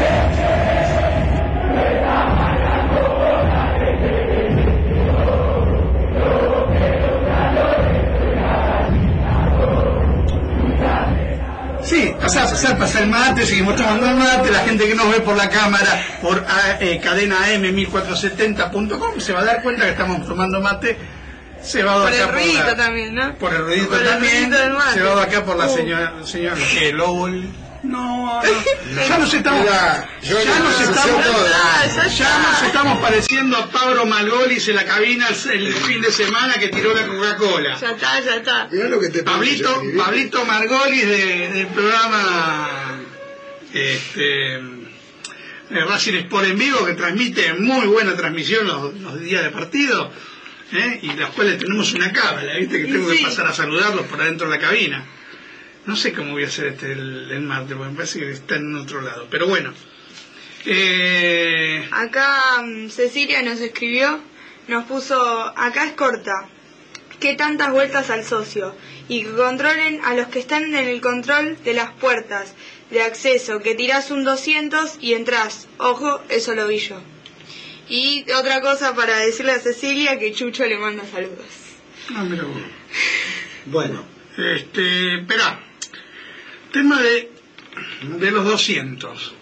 Sí, pasá, pasá, pasá el mate, seguimos tomando el mate, la gente que nos ve por la cámara, por eh, cadena A M mil cuatrocientos setenta punto com, se va a dar cuenta que estamos tomando mate. Se va por acá el ruidito por la, también, ¿no? Por el ruidito por también. El se va acá por la señora, señora que Lowell. No, no, ya nos estamos, ya, ya nos estamos, ya, ya nos estamos pareciendo a Pablo Margolis en la cabina el, el fin de semana que tiró la Coca-Cola. Ya está, ya está. Mirá lo que te Pablito, parece, Pablito Margolis de, del programa este Racing Sport en vivo, que transmite muy buena transmisión los, los días de partido. ¿Eh? Y las cuales tenemos una cábala, ¿viste? Que tengo sí. que pasar a saludarlos por adentro de la cabina. No sé cómo voy a hacer este el, el martes, porque me parece que está en otro lado. Pero bueno. Eh... Acá um, Cecilia nos escribió, nos puso, acá es corta, que tantas vueltas al socio, y que controlen a los que están en el control de las puertas de acceso, que tirás un doscientos y entras. Ojo, eso lo vi yo. Y otra cosa para decirle a Cecilia, que Chucho le manda saludos. Ah, mira vos. Bueno. Este, espera. Tema de, de los doscientos.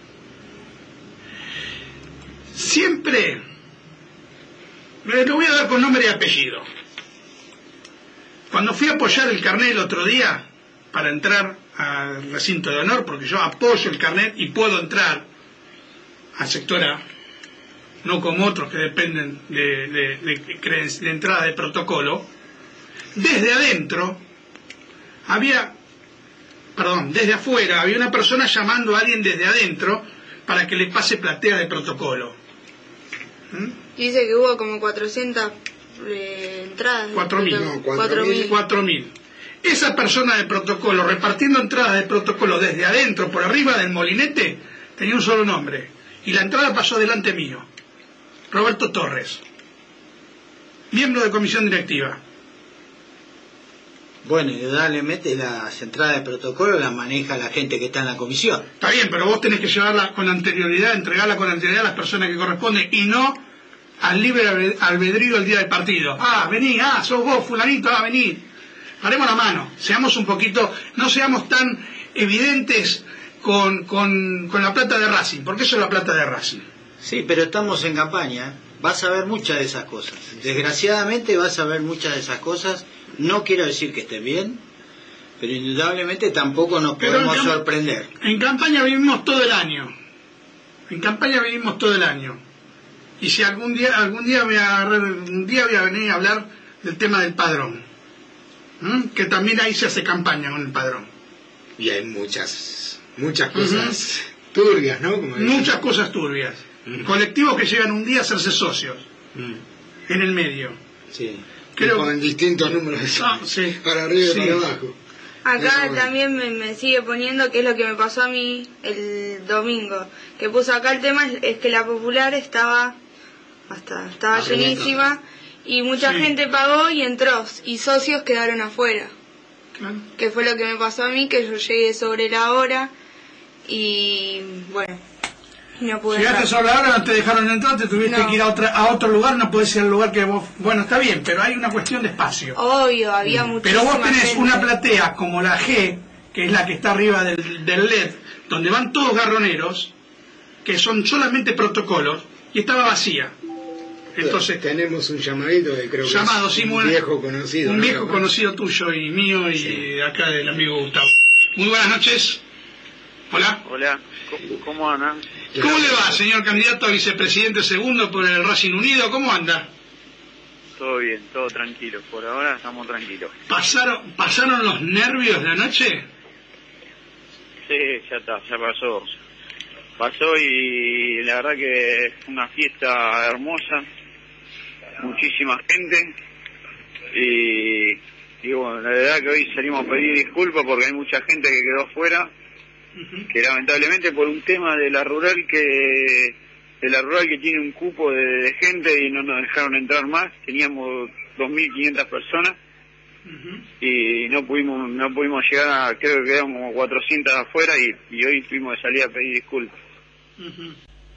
Siempre, lo voy a dar con nombre y apellido. Cuando fui a apoyar el carnet el otro día, para entrar al recinto de honor, porque yo apoyo el carnet y puedo entrar al sector A, no como otros que dependen de, de, de, de entrada de protocolo, desde adentro había, perdón, desde afuera había una persona llamando a alguien desde adentro para que le pase platea de protocolo. ¿Mm? Dice que hubo como cuatrocientas eh, entradas. cuatro mil. No, cuatro mil. Esa persona de protocolo repartiendo entradas de protocolo desde adentro por arriba del molinete tenía un solo nombre. Y la entrada pasó delante mío. Roberto Torres, miembro de comisión directiva. Bueno, indudablemente las entradas de protocolo las maneja la gente que está en la comisión. Está bien, pero vos tenés que llevarla con anterioridad, entregarla con anterioridad a las personas que corresponden y no al libre albedrío el día del partido. Ah, vení, ah, sos vos, fulanito, ah, vení. Paremos la mano, seamos un poquito, no seamos tan evidentes con, con, con la plata de Racing, porque eso es la plata de Racing. Sí, pero estamos en campaña, vas a ver muchas de esas cosas. Desgraciadamente vas a ver muchas de esas cosas. No quiero decir que estén bien, pero indudablemente tampoco nos podemos en sorprender. En campaña vivimos todo el año. En campaña vivimos todo el año. Y si algún día algún día voy a agarrar, un día voy a venir a hablar del tema del padrón. ¿Mm? Que también ahí se hace campaña con el padrón. Y hay muchas, muchas cosas uh-huh. turbias, ¿no? Como muchas cosas turbias. Uh-huh. Colectivos que llegan un día a hacerse socios. Uh-huh. En el medio. Sí. Creo... con distintos números ah, sí. para arriba sí. y para abajo. Acá no, también me, me sigue poniendo que es lo que me pasó a mí el domingo, que puso acá el tema es que la popular estaba hasta estaba ah, llenísima y mucha sí. gente pagó y entró y socios quedaron afuera. Claro. Que fue lo que me pasó a mí, que yo llegué sobre la hora y bueno, no pude. Llegaste sobre la hora, no te dejaron entrar, te tuviste no. que ir a, otra, a otro lugar, no puedes ir al lugar que vos... Bueno, está bien, pero hay una cuestión de espacio. Obvio, había mm. muchísima Pero vos tenés gente. una platea como la G, que es la que está arriba del, del L E D, donde van todos garroneros, que son solamente protocolos, y estaba vacía. Entonces tenemos un llamadito de creo llamado, que sí, un viejo conocido. Un ¿no? viejo conocido tuyo y mío y sí. acá del amigo Gustavo. Muy buenas noches. Hola. Hola, ¿cómo andan? ¿Cómo le va, señor candidato a vicepresidente segundo por el Racing Unido? ¿Cómo anda? Todo bien, todo tranquilo. Por ahora estamos tranquilos. ¿Pasaron, pasaron los nervios la noche? Sí, ya está, ya pasó. Pasó y la verdad que fue una fiesta hermosa. Muchísima gente. Y, y bueno, la verdad que hoy salimos a pedir disculpas porque hay mucha gente que quedó fuera. Uh-huh. Que lamentablemente por un tema de la rural que de la rural que tiene un cupo de, de gente y no nos dejaron entrar más, teníamos dos mil quinientas personas uh-huh. y no pudimos no pudimos llegar a, creo que quedaron como cuatrocientas afuera y, y hoy tuvimos que salir a pedir disculpas. Uh-huh.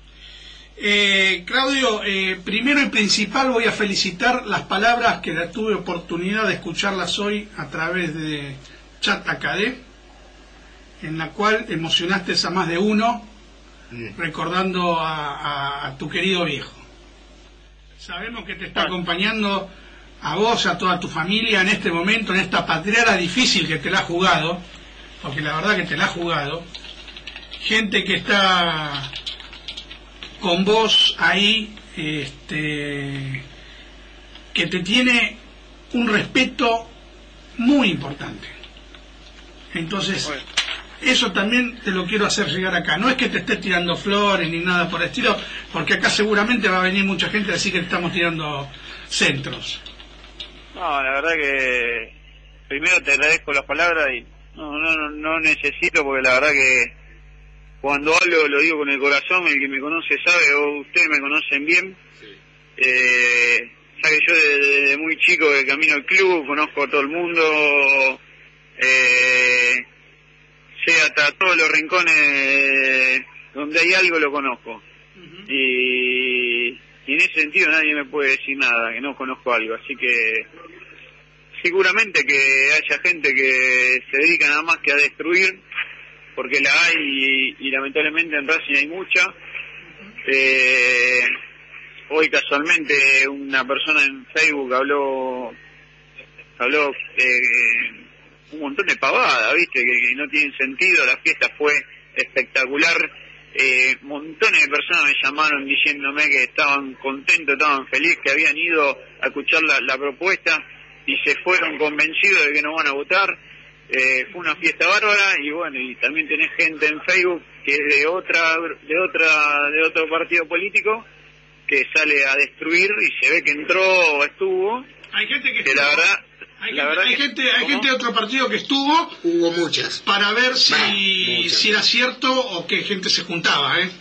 eh, Claudio, eh, primero y principal voy a felicitar las palabras que tuve oportunidad de escucharlas hoy a través de Chat Acadé, en la cual emocionaste a más de uno, mm. recordando a, a, a tu querido viejo. Sabemos que te está acompañando a vos, a toda tu familia en este momento, en esta patriada difícil que te la ha jugado, porque la verdad que te la ha jugado. Gente que está con vos ahí, este, que te tiene un respeto muy importante. Entonces... Bueno. Eso también te lo quiero hacer llegar acá. No es que te esté tirando flores ni nada por el estilo, porque acá seguramente va a venir mucha gente a decir que te estamos tirando centros. No, la verdad que primero te agradezco las palabras y no, no, no, no necesito, porque la verdad que cuando hablo lo digo con el corazón. El que me conoce sabe, o ustedes me conocen bien. Sí. Eh, ya que yo desde, desde muy chico que camino al club, conozco a todo el mundo. Eh... sé hasta todos los rincones donde hay algo lo conozco. Uh-huh. y, y en ese sentido nadie me puede decir nada que no conozco algo, así que seguramente que haya gente que se dedica nada más que a destruir, porque la hay y, y lamentablemente en Racing hay mucha. Uh-huh. eh, hoy casualmente una persona en Facebook habló habló eh, un montón de pavadas, viste, que, que no tienen sentido. La fiesta fue espectacular. Eh, montones de personas me llamaron diciéndome que estaban contentos, estaban felices, que habían ido a escuchar la, la propuesta. y se fueron convencidos de que no van a votar. Eh, fue una fiesta bárbara, y bueno, y también tenés gente en Facebook que es de otra de otra de otro partido político que sale a destruir, y se ve que entró o estuvo. Hay gente que, que estuvo. la verdad Hay, la gente, verdad hay, que, gente, hay gente de otro partido que estuvo. Hubo muchas. Para ver si, bah, si era cierto o qué gente se juntaba, ¿eh?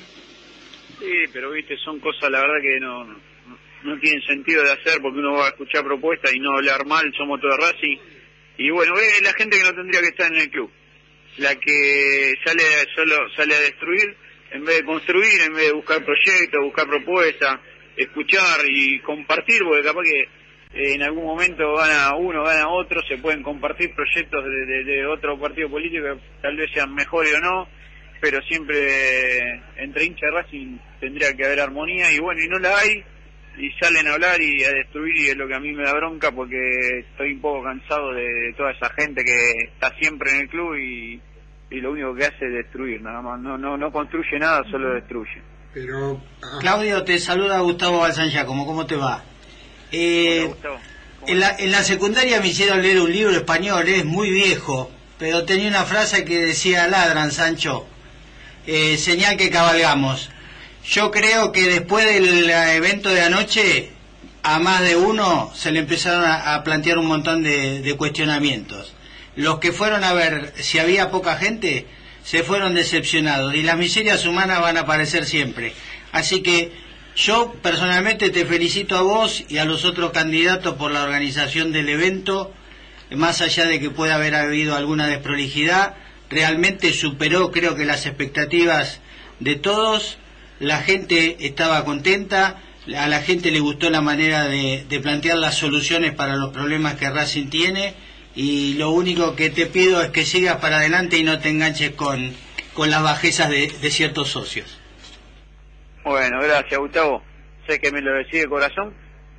Sí, pero viste, son cosas la verdad que no, no, no tienen sentido de hacer, porque uno va a escuchar propuestas y no hablar mal, somos todos Racing. Y bueno, es la gente que no tendría que estar en el club, la que sale solo sale a destruir en vez de construir, en vez de buscar proyectos, buscar propuestas, escuchar y compartir, porque capaz que eh, en algún momento gana uno, gana otro, se pueden compartir proyectos de, de, de otro partido político que tal vez sean mejores o no, pero siempre eh, entre hinchas de Racing tendría que haber armonía, y bueno, y no la hay, y salen a hablar y a destruir, y es lo que a mí me da bronca, porque estoy un poco cansado de, de toda esa gente que está siempre en el club y, y lo único que hace es destruir, nada más, no no no construye nada, solo destruye. Pero ah. Claudio, te saluda Gustavo Balsan Giacomo, ¿cómo te va? Eh, Hola, Gustavo. en, la, en la secundaria me hicieron leer un libro español, es muy viejo, pero tenía una frase que decía: ladran, Sancho, eh, señal que cabalgamos. Yo creo que después del evento de anoche, a más de uno se le empezaron a, a plantear un montón de, de cuestionamientos. Los que fueron a ver si había poca gente se fueron decepcionados, y las miserias humanas van a aparecer siempre. Así que yo personalmente te felicito a vos y a los otros candidatos por la organización del evento. Más allá de que pueda haber habido alguna desprolijidad, realmente superó, creo que, las expectativas de todos. La gente estaba contenta, a la gente le gustó la manera de, de plantear las soluciones para los problemas que Racing tiene, y lo único que te pido es que sigas para adelante y no te enganches con, con las bajezas de, de ciertos socios. Bueno, gracias, Gustavo. Sé que me lo decís de corazón.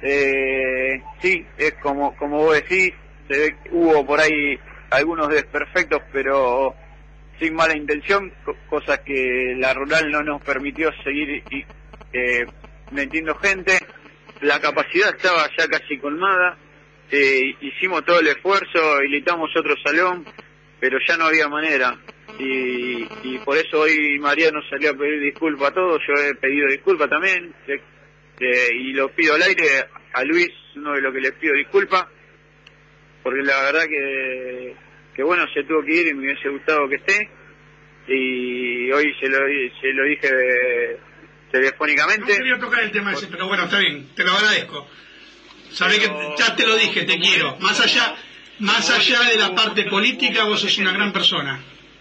Eh, sí, es como como vos decís, se ve que hubo por ahí algunos desperfectos, pero sin mala intención, co cosas que la rural no nos permitió seguir y, eh, metiendo gente. La capacidad estaba ya casi colmada, eh, hicimos todo el esfuerzo, habilitamos otro salón, pero ya no había manera, y, y por eso hoy Mariano salió a pedir disculpas a todos. Yo he pedido disculpas también, eh, eh, y lo pido al aire. A Luis, uno de los que les pido disculpas, porque la verdad que que bueno, se tuvo que ir y me hubiese gustado que esté, y hoy se lo, se lo dije de, telefónicamente. No quería tocar el tema ese, pero bueno, está bien, te lo agradezco. Sabés que ya te lo dije, te quiero. Más allá, más allá de la parte política, vos sos una gran persona.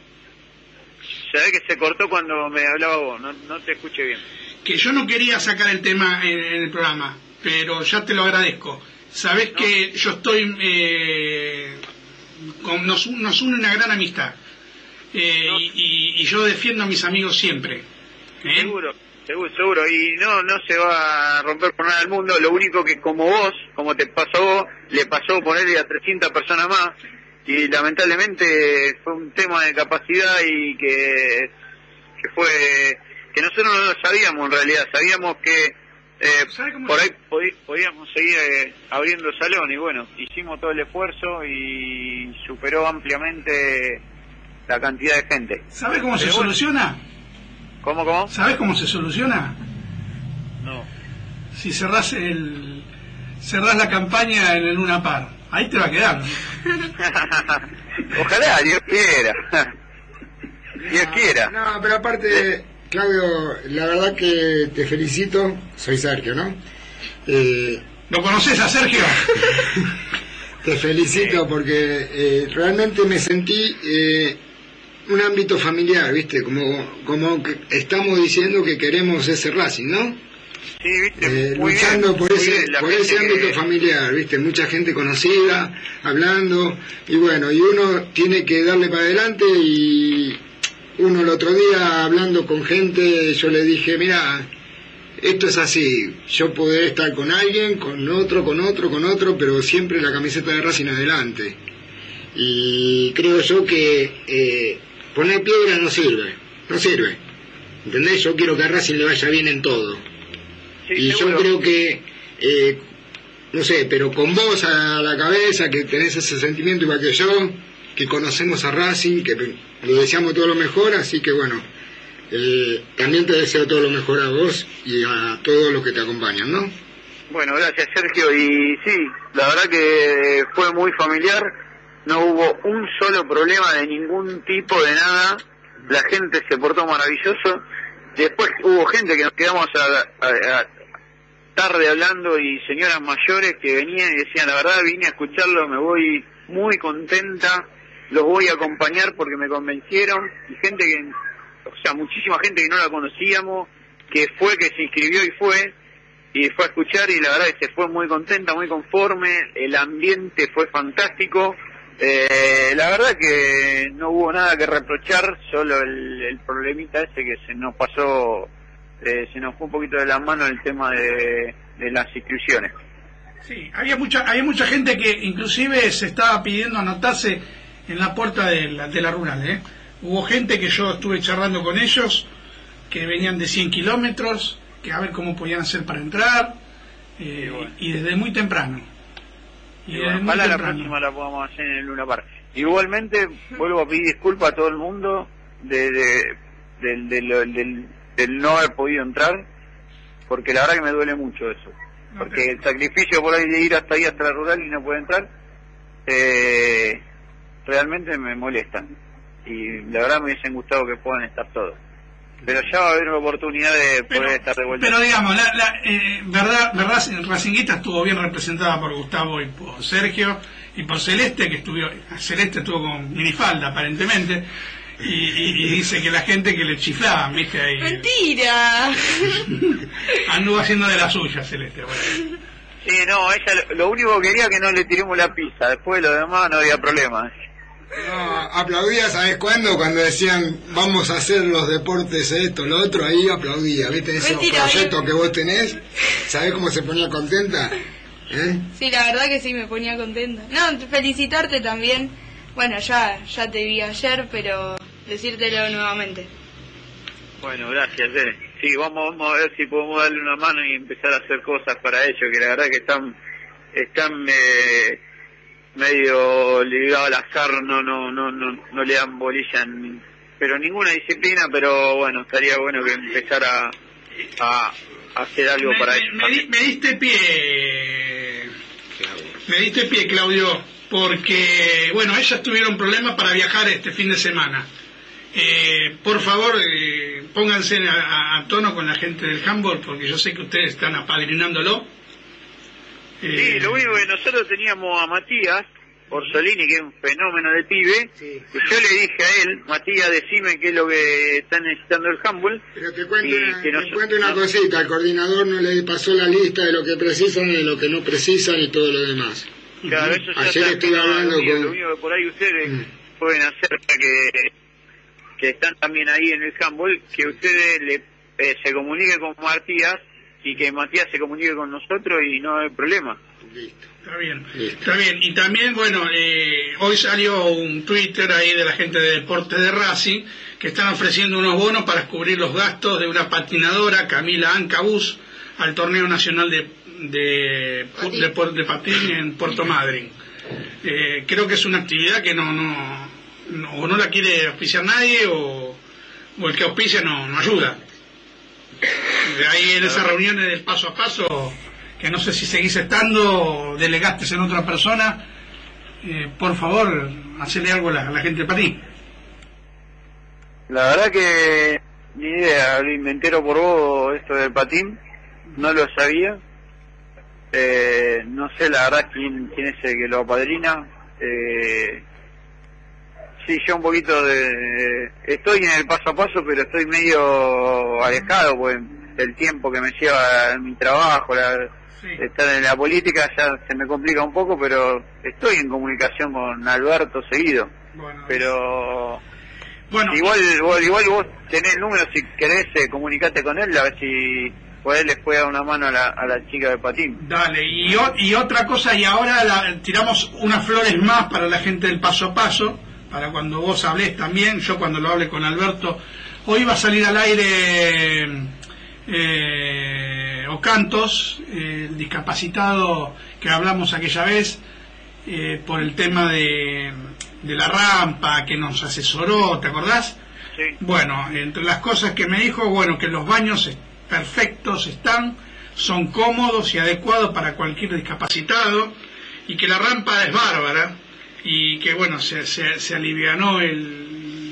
Sabés que se cortó cuando me hablaba vos, no, no te escuché bien. Que yo no quería sacar el tema en, en el programa, pero ya te lo agradezco. Sabés no. que yo estoy... Eh, Con, nos, nos une una gran amistad, eh, no. y, y yo defiendo a mis amigos siempre, ¿eh? seguro, seguro, seguro, y no no se va a romper por nada del mundo. Lo único que, como vos, como te pasó a vos, le pasó ponerle a trescientas personas más, y lamentablemente fue un tema de capacidad, y que que fue que nosotros no lo sabíamos en realidad. Sabíamos que Eh, por ahí podíamos seguir eh, abriendo el salón, y bueno, hicimos todo el esfuerzo y superó ampliamente la cantidad de gente. ¿Sabes cómo Pero se bueno, soluciona? ¿Cómo, cómo? ¿Sabes cómo se soluciona? No. Si cerrás el cerrás la campaña en el Luna Par, ahí te va a quedar. Ojalá, Dios quiera. Dios no, quiera. No, pero aparte, Claudio, la verdad que te felicito. Soy Sergio, ¿no? Eh, ¿Lo conoces a Sergio? Te felicito porque eh, realmente me sentí eh, un ámbito familiar, ¿viste? Como como que estamos diciendo que queremos ese Racing, ¿no? Sí, ¿viste? Eh, muy luchando bien, por muy ese bien, por ese ámbito que... familiar, ¿viste? Mucha gente conocida, hablando, y bueno, y uno tiene que darle para adelante. Y uno el otro día hablando con gente, yo le dije, mira, esto es así, yo podré estar con alguien, con otro, con otro, con otro, pero siempre la camiseta de Racing adelante. Y creo yo que eh, poner piedra no sirve, no sirve, ¿entendés? Yo quiero que a Racing le vaya bien en todo. Sí, y seguro. yo creo que eh, no sé, pero con vos a la cabeza, que tenés ese sentimiento igual que yo, que conocemos a Racing, que le deseamos todo lo mejor, así que bueno, eh, también te deseo todo lo mejor a vos y a todos los que te acompañan, ¿no? Bueno, gracias Sergio, y sí, la verdad que fue muy familiar, no hubo un solo problema de ningún tipo, de nada, la gente se portó maravilloso. Después hubo gente que nos quedamos a, a, a tarde hablando, y señoras mayores que venían y decían, la verdad vine a escucharlo, me voy muy contenta, los voy a acompañar porque me convencieron, y gente que, o sea, muchísima gente que no la conocíamos, que fue, que se inscribió y fue, y fue a escuchar, y la verdad que se fue muy contenta, muy conforme, el ambiente fue fantástico. Eh, la verdad que no hubo nada que reprochar, solo el, el problemita ese que se nos pasó, eh, se nos fue un poquito de la mano el tema de, de las inscripciones. Sí, había mucha, había mucha gente que inclusive se estaba pidiendo anotarse en la puerta de la, de la rural, ¿eh? Hubo gente que yo estuve charlando con ellos, que venían de cien kilómetros, que a ver cómo podían hacer para entrar, eh, bueno. y desde muy temprano. Y bueno, ojalá la próxima la podamos hacer en el Luna Park. Igualmente, vuelvo a pedir disculpas a todo el mundo de, de, del, del, del, del no haber podido entrar, porque la verdad que me duele mucho eso. Porque okay. el sacrificio por ahí de ir hasta ahí, hasta la rural y no poder entrar, eh, realmente me molesta. Y la verdad me hubiesen gustado que puedan estar todos. Pero ya va a haber una oportunidad de poder pero, estar de vuelta. Pero digamos, la, la eh, verdad, verdad, Racinguista estuvo bien representada por Gustavo y por Sergio, y por Celeste, que estuvo, Celeste estuvo con minifalda aparentemente, y, y, y dice que la gente que le chiflaban, viste ahí. ¡Mentira! Anduvo haciendo de la suya, Celeste, bueno. Sí, no, ella lo, lo único que quería que no le tiremos la pizza, después de lo demás no había problema. No, aplaudía, ¿sabes cuándo? Cuando decían, vamos a hacer los deportes esto, lo otro, ahí aplaudía, ¿viste? Esos Mentira, proyectos que vos tenés, ¿sabés cómo se ponía contenta? ¿Eh? Sí, la verdad que sí, me ponía contenta. No, felicitarte también. Bueno, ya ya te vi ayer, pero decírtelo nuevamente. Bueno, gracias, eh. Sí, vamos, vamos a ver si podemos darle una mano y empezar a hacer cosas para ellos, que la verdad que están, están, eh, medio ligado al azar, no no no no no le dan bolilla en, pero ninguna disciplina, pero bueno, estaría bueno que empezara a, a hacer algo me, para me, ellos. Me, di, me diste pie, me diste pie, Claudio, porque bueno, ellas tuvieron problemas para viajar este fin de semana. Eh, por favor, eh, pónganse a, a, a tono con la gente del handball, porque yo sé que ustedes están apadrinándolo. Sí, lo único que nosotros teníamos a Matías Orsolini, que es un fenómeno de pibe, sí. Que yo le dije a él, Matías, decime qué es lo que está necesitando el handball. Pero te cuento, una, te nos, cuento una cosita, al coordinador no le pasó la lista de lo que precisan y de lo que no precisan y todo lo demás. Claro, eso ya ayer estuve hablando con... con... Lo único que por ahí ustedes mm. pueden hacer, que, que están también ahí en el handball, que ustedes le, eh, se comuniquen con Matías, y que Matías se comunique con nosotros y no hay problema. Listo. Está bien, Listo. Está bien. Y también, bueno, eh, hoy salió un Twitter ahí de la gente de Deportes de Racing, que están ofreciendo unos bonos para cubrir los gastos de una patinadora, Camila Ancabús, al torneo nacional de, de, patín. de, de, de patín en Puerto Madryn. Eh, creo que es una actividad que no, no, no, o no la quiere auspiciar nadie, o, o el que auspicia no, no ayuda. Ahí en esas reuniones del paso a paso, que no sé si seguís estando o delegaste en otra persona, eh, por favor, hacele algo a la, a la gente de patín. La verdad que ni idea, me entero por vos esto del patín, no lo sabía, eh, no sé la verdad quién, quién es el que lo apadrina. eh, Sí, yo un poquito de... Estoy en el paso a paso, pero estoy medio alejado, pues el tiempo que me lleva mi trabajo, la, sí. estar en la política ya se me complica un poco, pero estoy en comunicación con Alberto seguido. Bueno, pero... Bueno, igual, igual, igual vos tenés el número, si querés eh, comunicate con él, a ver si pues les puede dar una mano a la, a la chica de patín. Dale, y, o, y otra cosa, y ahora la, tiramos unas flores más para la gente del paso a paso, para cuando vos hablés también, yo cuando lo hable con Alberto. Hoy va a salir al aire, eh, Ocantos, eh, el discapacitado que hablamos aquella vez, eh, por el tema de, de la rampa, que nos asesoró, ¿te acordás? Sí. Bueno, entre las cosas que me dijo, bueno, que los baños perfectos están, son cómodos y adecuados para cualquier discapacitado, y que la rampa es bárbara, y que bueno, se, se, se alivianó el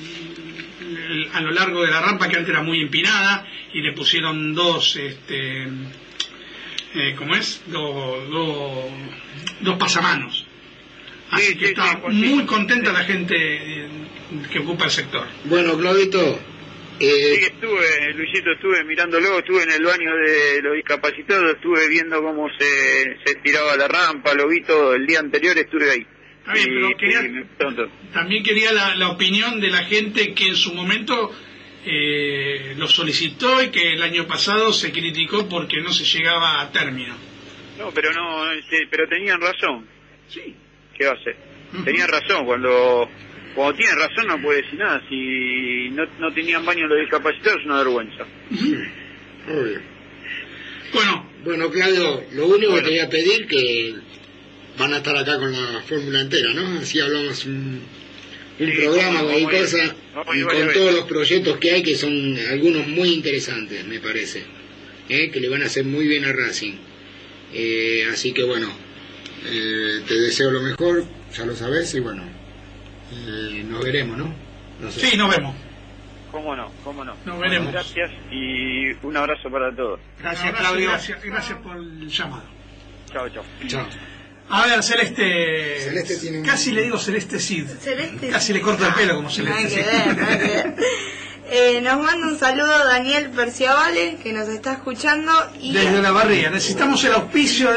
a lo largo de la rampa, que antes era muy empinada, y le pusieron dos, este, eh, ¿cómo es? Dos, dos, dos pasamanos. Así sí, que sí, está sí, pues, muy sí. contenta la gente eh, que ocupa el sector. Bueno, Claudito, eh, Sí, estuve, Luisito, estuve mirándolo, estuve en el baño de los discapacitados, estuve viendo cómo se, se estiraba la rampa, lo vi todo, el día anterior estuve ahí. Está bien, pero Y- quería- y me pregunto, También quería la, la opinión de la gente que en su momento eh, lo solicitó, y que el año pasado se criticó porque no se llegaba a término. no, pero no, este, pero tenían razón. Sí. ¿Qué va a hacer? Ujú. Tenían razón, cuando cuando tienen razón no puede decir nada, si no, no tenían baño los discapacitados es una vergüenza. obvio. Bueno, Bueno, Claudio, lo único Bueno. que te voy a pedir que van a estar acá con la fórmula entera, ¿no? Así hablamos un, un Sí, programa, vamos, cualquier vamos a ir. cosa, Vamos a ir y varias con veces. todos los proyectos que hay, que son algunos muy interesantes, me parece, ¿eh? Que le van a hacer muy bien a Racing. Eh, así que bueno, eh, te deseo lo mejor, ya lo sabes, y bueno, eh, nos veremos, ¿no? No sé. sí, nos vemos. ¿Cómo no? ¿Cómo no? Nos veremos. Gracias y un abrazo para todos. Gracias, Claudio. Gracias, gracias por el llamado. Chao, chao. Chao. A ver, Celeste. Celeste tiene un- Casi le digo Celeste Cid. Celeste. Casi le corto el pelo como Celeste Nada que Cid. ver, nada que ver. Eh, nos manda un saludo Daniel Perciavale, que nos está escuchando. Y Desde la barriga. Necesitamos el auspicio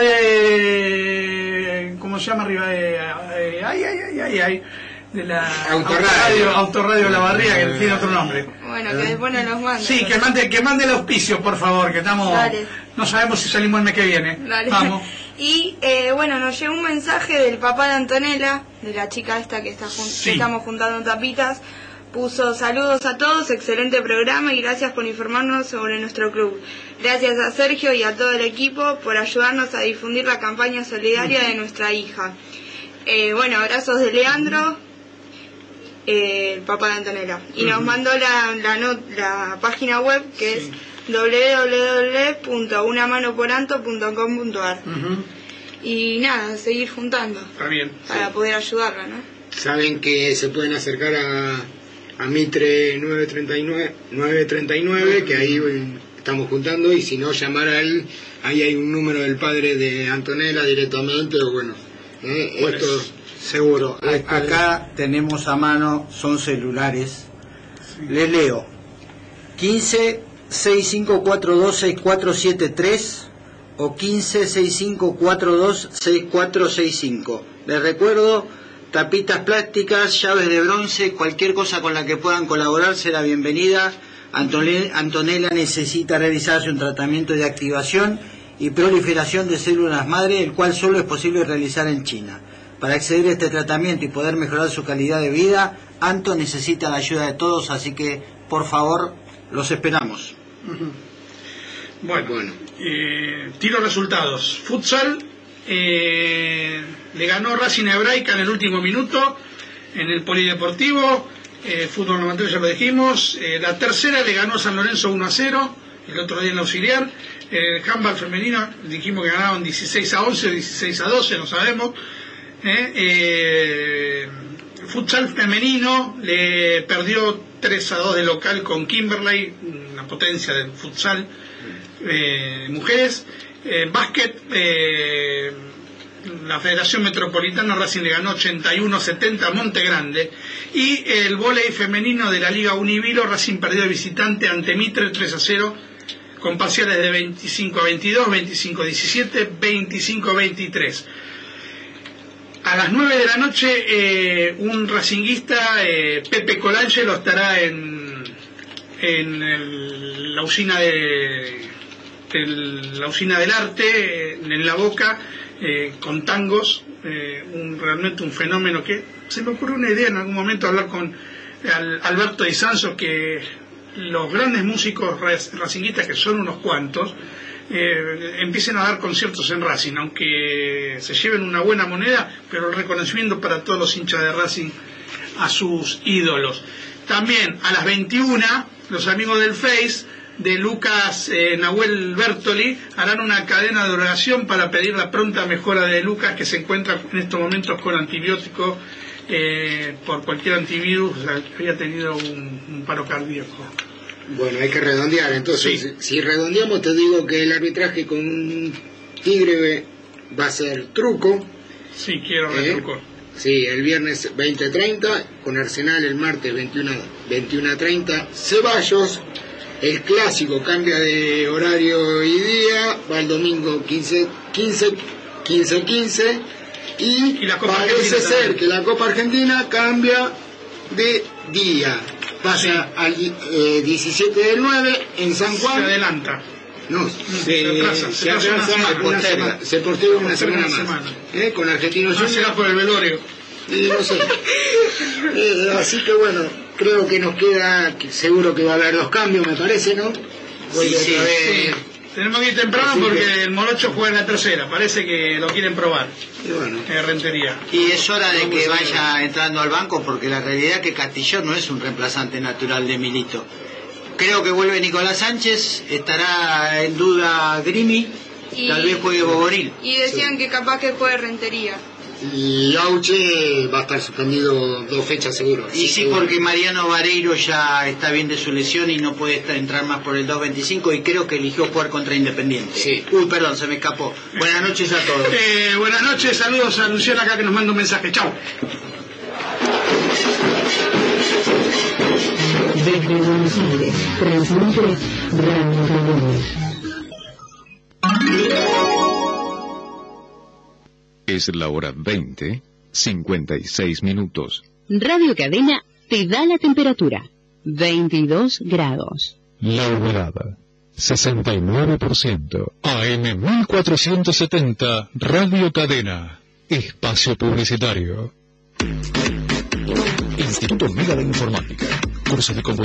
de. ¿Cómo se llama arriba? De, eh, ay, ay, ay, ay, ay. De la Autorradio. Autorradio La Barriga, que tiene otro nombre. bueno, que después nos los manda. Sí, que mande, que mande el auspicio, por favor, que estamos. Dale. No sabemos si salimos el mes que viene. Dale. Vamos. Y eh, bueno, nos llegó un mensaje del papá de Antonella, de la chica esta que, está jun- Sí. que estamos juntando en tapitas. Puso saludos a todos, excelente programa y gracias por informarnos sobre nuestro club. Gracias a Sergio y a todo el equipo por ayudarnos a difundir la campaña solidaria de nuestra hija. Eh, bueno, abrazos de Leandro, eh, el papá de Antonella. Y nos mandó la, la, no- la página web que es doble u doble u doble u punto una mano por anto punto com punto a r. Ujú. Y nada, seguir juntando Está bien. para poder ayudarla, ¿no? Saben que se pueden acercar a, a Mitre nueve treinta y nueve, nueve treinta y nueve, que ahí eh, estamos juntando, y si no, llamar a él, ahí hay un número del padre de Antonella directamente, o bueno, eh, ¿Cuál esto, es? Seguro. A- Esto es- Acá tenemos a mano, son celulares. Les leo. quince sesenta y cinco cuarenta y dos sesenta y cuatro setenta y tres o quince sesenta y cinco cuarenta y dos sesenta y cuatro sesenta y cinco. Les recuerdo, tapitas plásticas, llaves de bronce, cualquier cosa con la que puedan colaborar será bienvenida. Antone- Antonella necesita realizarse un tratamiento de activación y proliferación de células madre, el cual solo es posible realizar en China. Para acceder a este tratamiento y poder mejorar su calidad de vida, Anto necesita la ayuda de todos, así que, por favor, los esperamos. Ujú. Bueno, Bueno. eh, tiro resultados. Futsal, eh, le ganó Racing Hebraica en el último minuto en el Polideportivo. Eh, fútbol noventa ya lo dijimos. Eh, la tercera le ganó San Lorenzo uno a cero el otro día en la auxiliar. El handball femenino dijimos que ganaron dieciséis a once, dieciséis a doce, no sabemos. Eh, eh, futsal femenino le perdió tres a dos de local con Kimberley, una potencia del futsal. Eh, mujeres. Eh, básquet, eh, la Federación Metropolitana Racing le ganó ochenta y uno a setenta a Monte Grande. Y el vóley femenino de la Liga Univilo, Racing perdió de visitante ante Mitre tres a cero con parciales de veinticinco a veintidós, veinticinco a diecisiete, veinticinco a veintitrés. A las nueve de la noche, eh, un racinguista, eh, Pepe Colangelo, estará en, en el- la usina de, del, la usina del arte, eh, en La Boca, eh, con tangos, eh, un, realmente un fenómeno que se me ocurrió una idea en algún momento hablar con al, Alberto Di Sanso, que los grandes músicos racinguistas, que son unos cuantos, eh, empiecen a dar conciertos en Racing, aunque se lleven una buena moneda, pero el reconocimiento para todos los hinchas de Racing a sus ídolos. También a las veintiuna, los amigos del Face de Lucas eh, Nahuel Bertoli harán una cadena de oración para pedir la pronta mejora de Lucas, que se encuentra en estos momentos con antibiótico eh, por cualquier antivirus, había tenido un, un paro cardíaco. Bueno, hay que redondear, entonces, sí. Si redondeamos, te digo que el arbitraje con un Tigre va a ser Truco. Sí, quiero ver ¿eh? Truco. Sí, el viernes veinte treinta, con Arsenal el martes veintiuno treinta, Ceballos, el clásico cambia de horario y día, va el domingo quince quince, y, y la Copa parece ser también. Que la Copa Argentina cambia de día, pasa sí. al eh, diecisiete del nueve en San Juan. Se adelanta. No, se, se atrasa, se, se, atrasa una, una, una semana, se posterga una semana más, semana. ¿Eh? Con Argentinos no será por el velorio. Y no sé. eh, así que bueno, creo que nos queda, que seguro que va a haber dos cambios, me parece, ¿no? Sí, sí, sí. Tenemos que ir temprano así porque que... el Morocho juega en la tercera, parece que lo quieren probar. Y bueno. Eh, Rentería. Y es hora de que vaya entrando al banco, porque la realidad es que Castillón no es un reemplazante natural de Milito. Creo que vuelve Nicolás Sánchez, estará en duda Grimi, y, tal vez juegue Bogoril. Y decían sí. que capaz que juegue Rentería. Y Auche va a estar suspendido dos fechas seguro. Y sí, seguro. Porque Mariano Vareiro ya está bien de su lesión y no puede estar, entrar más por el dos veinticinco y creo que eligió jugar contra Independiente. Sí. Uy, perdón, se me escapó. Buenas noches a todos. Eh, buenas noches, saludos a Luciana acá que nos manda un mensaje. Chao. Desde Buenos Aires, transmite Radio Cadena. Es la hora veinte, cincuenta y seis minutos. Radio Cadena te da la temperatura, veintidós grados. La humedad, sesenta y nueve por ciento. A M mil cuatrocientos setenta, Radio Cadena. Espacio publicitario. Instituto Mega de Informática. Cursos de computación.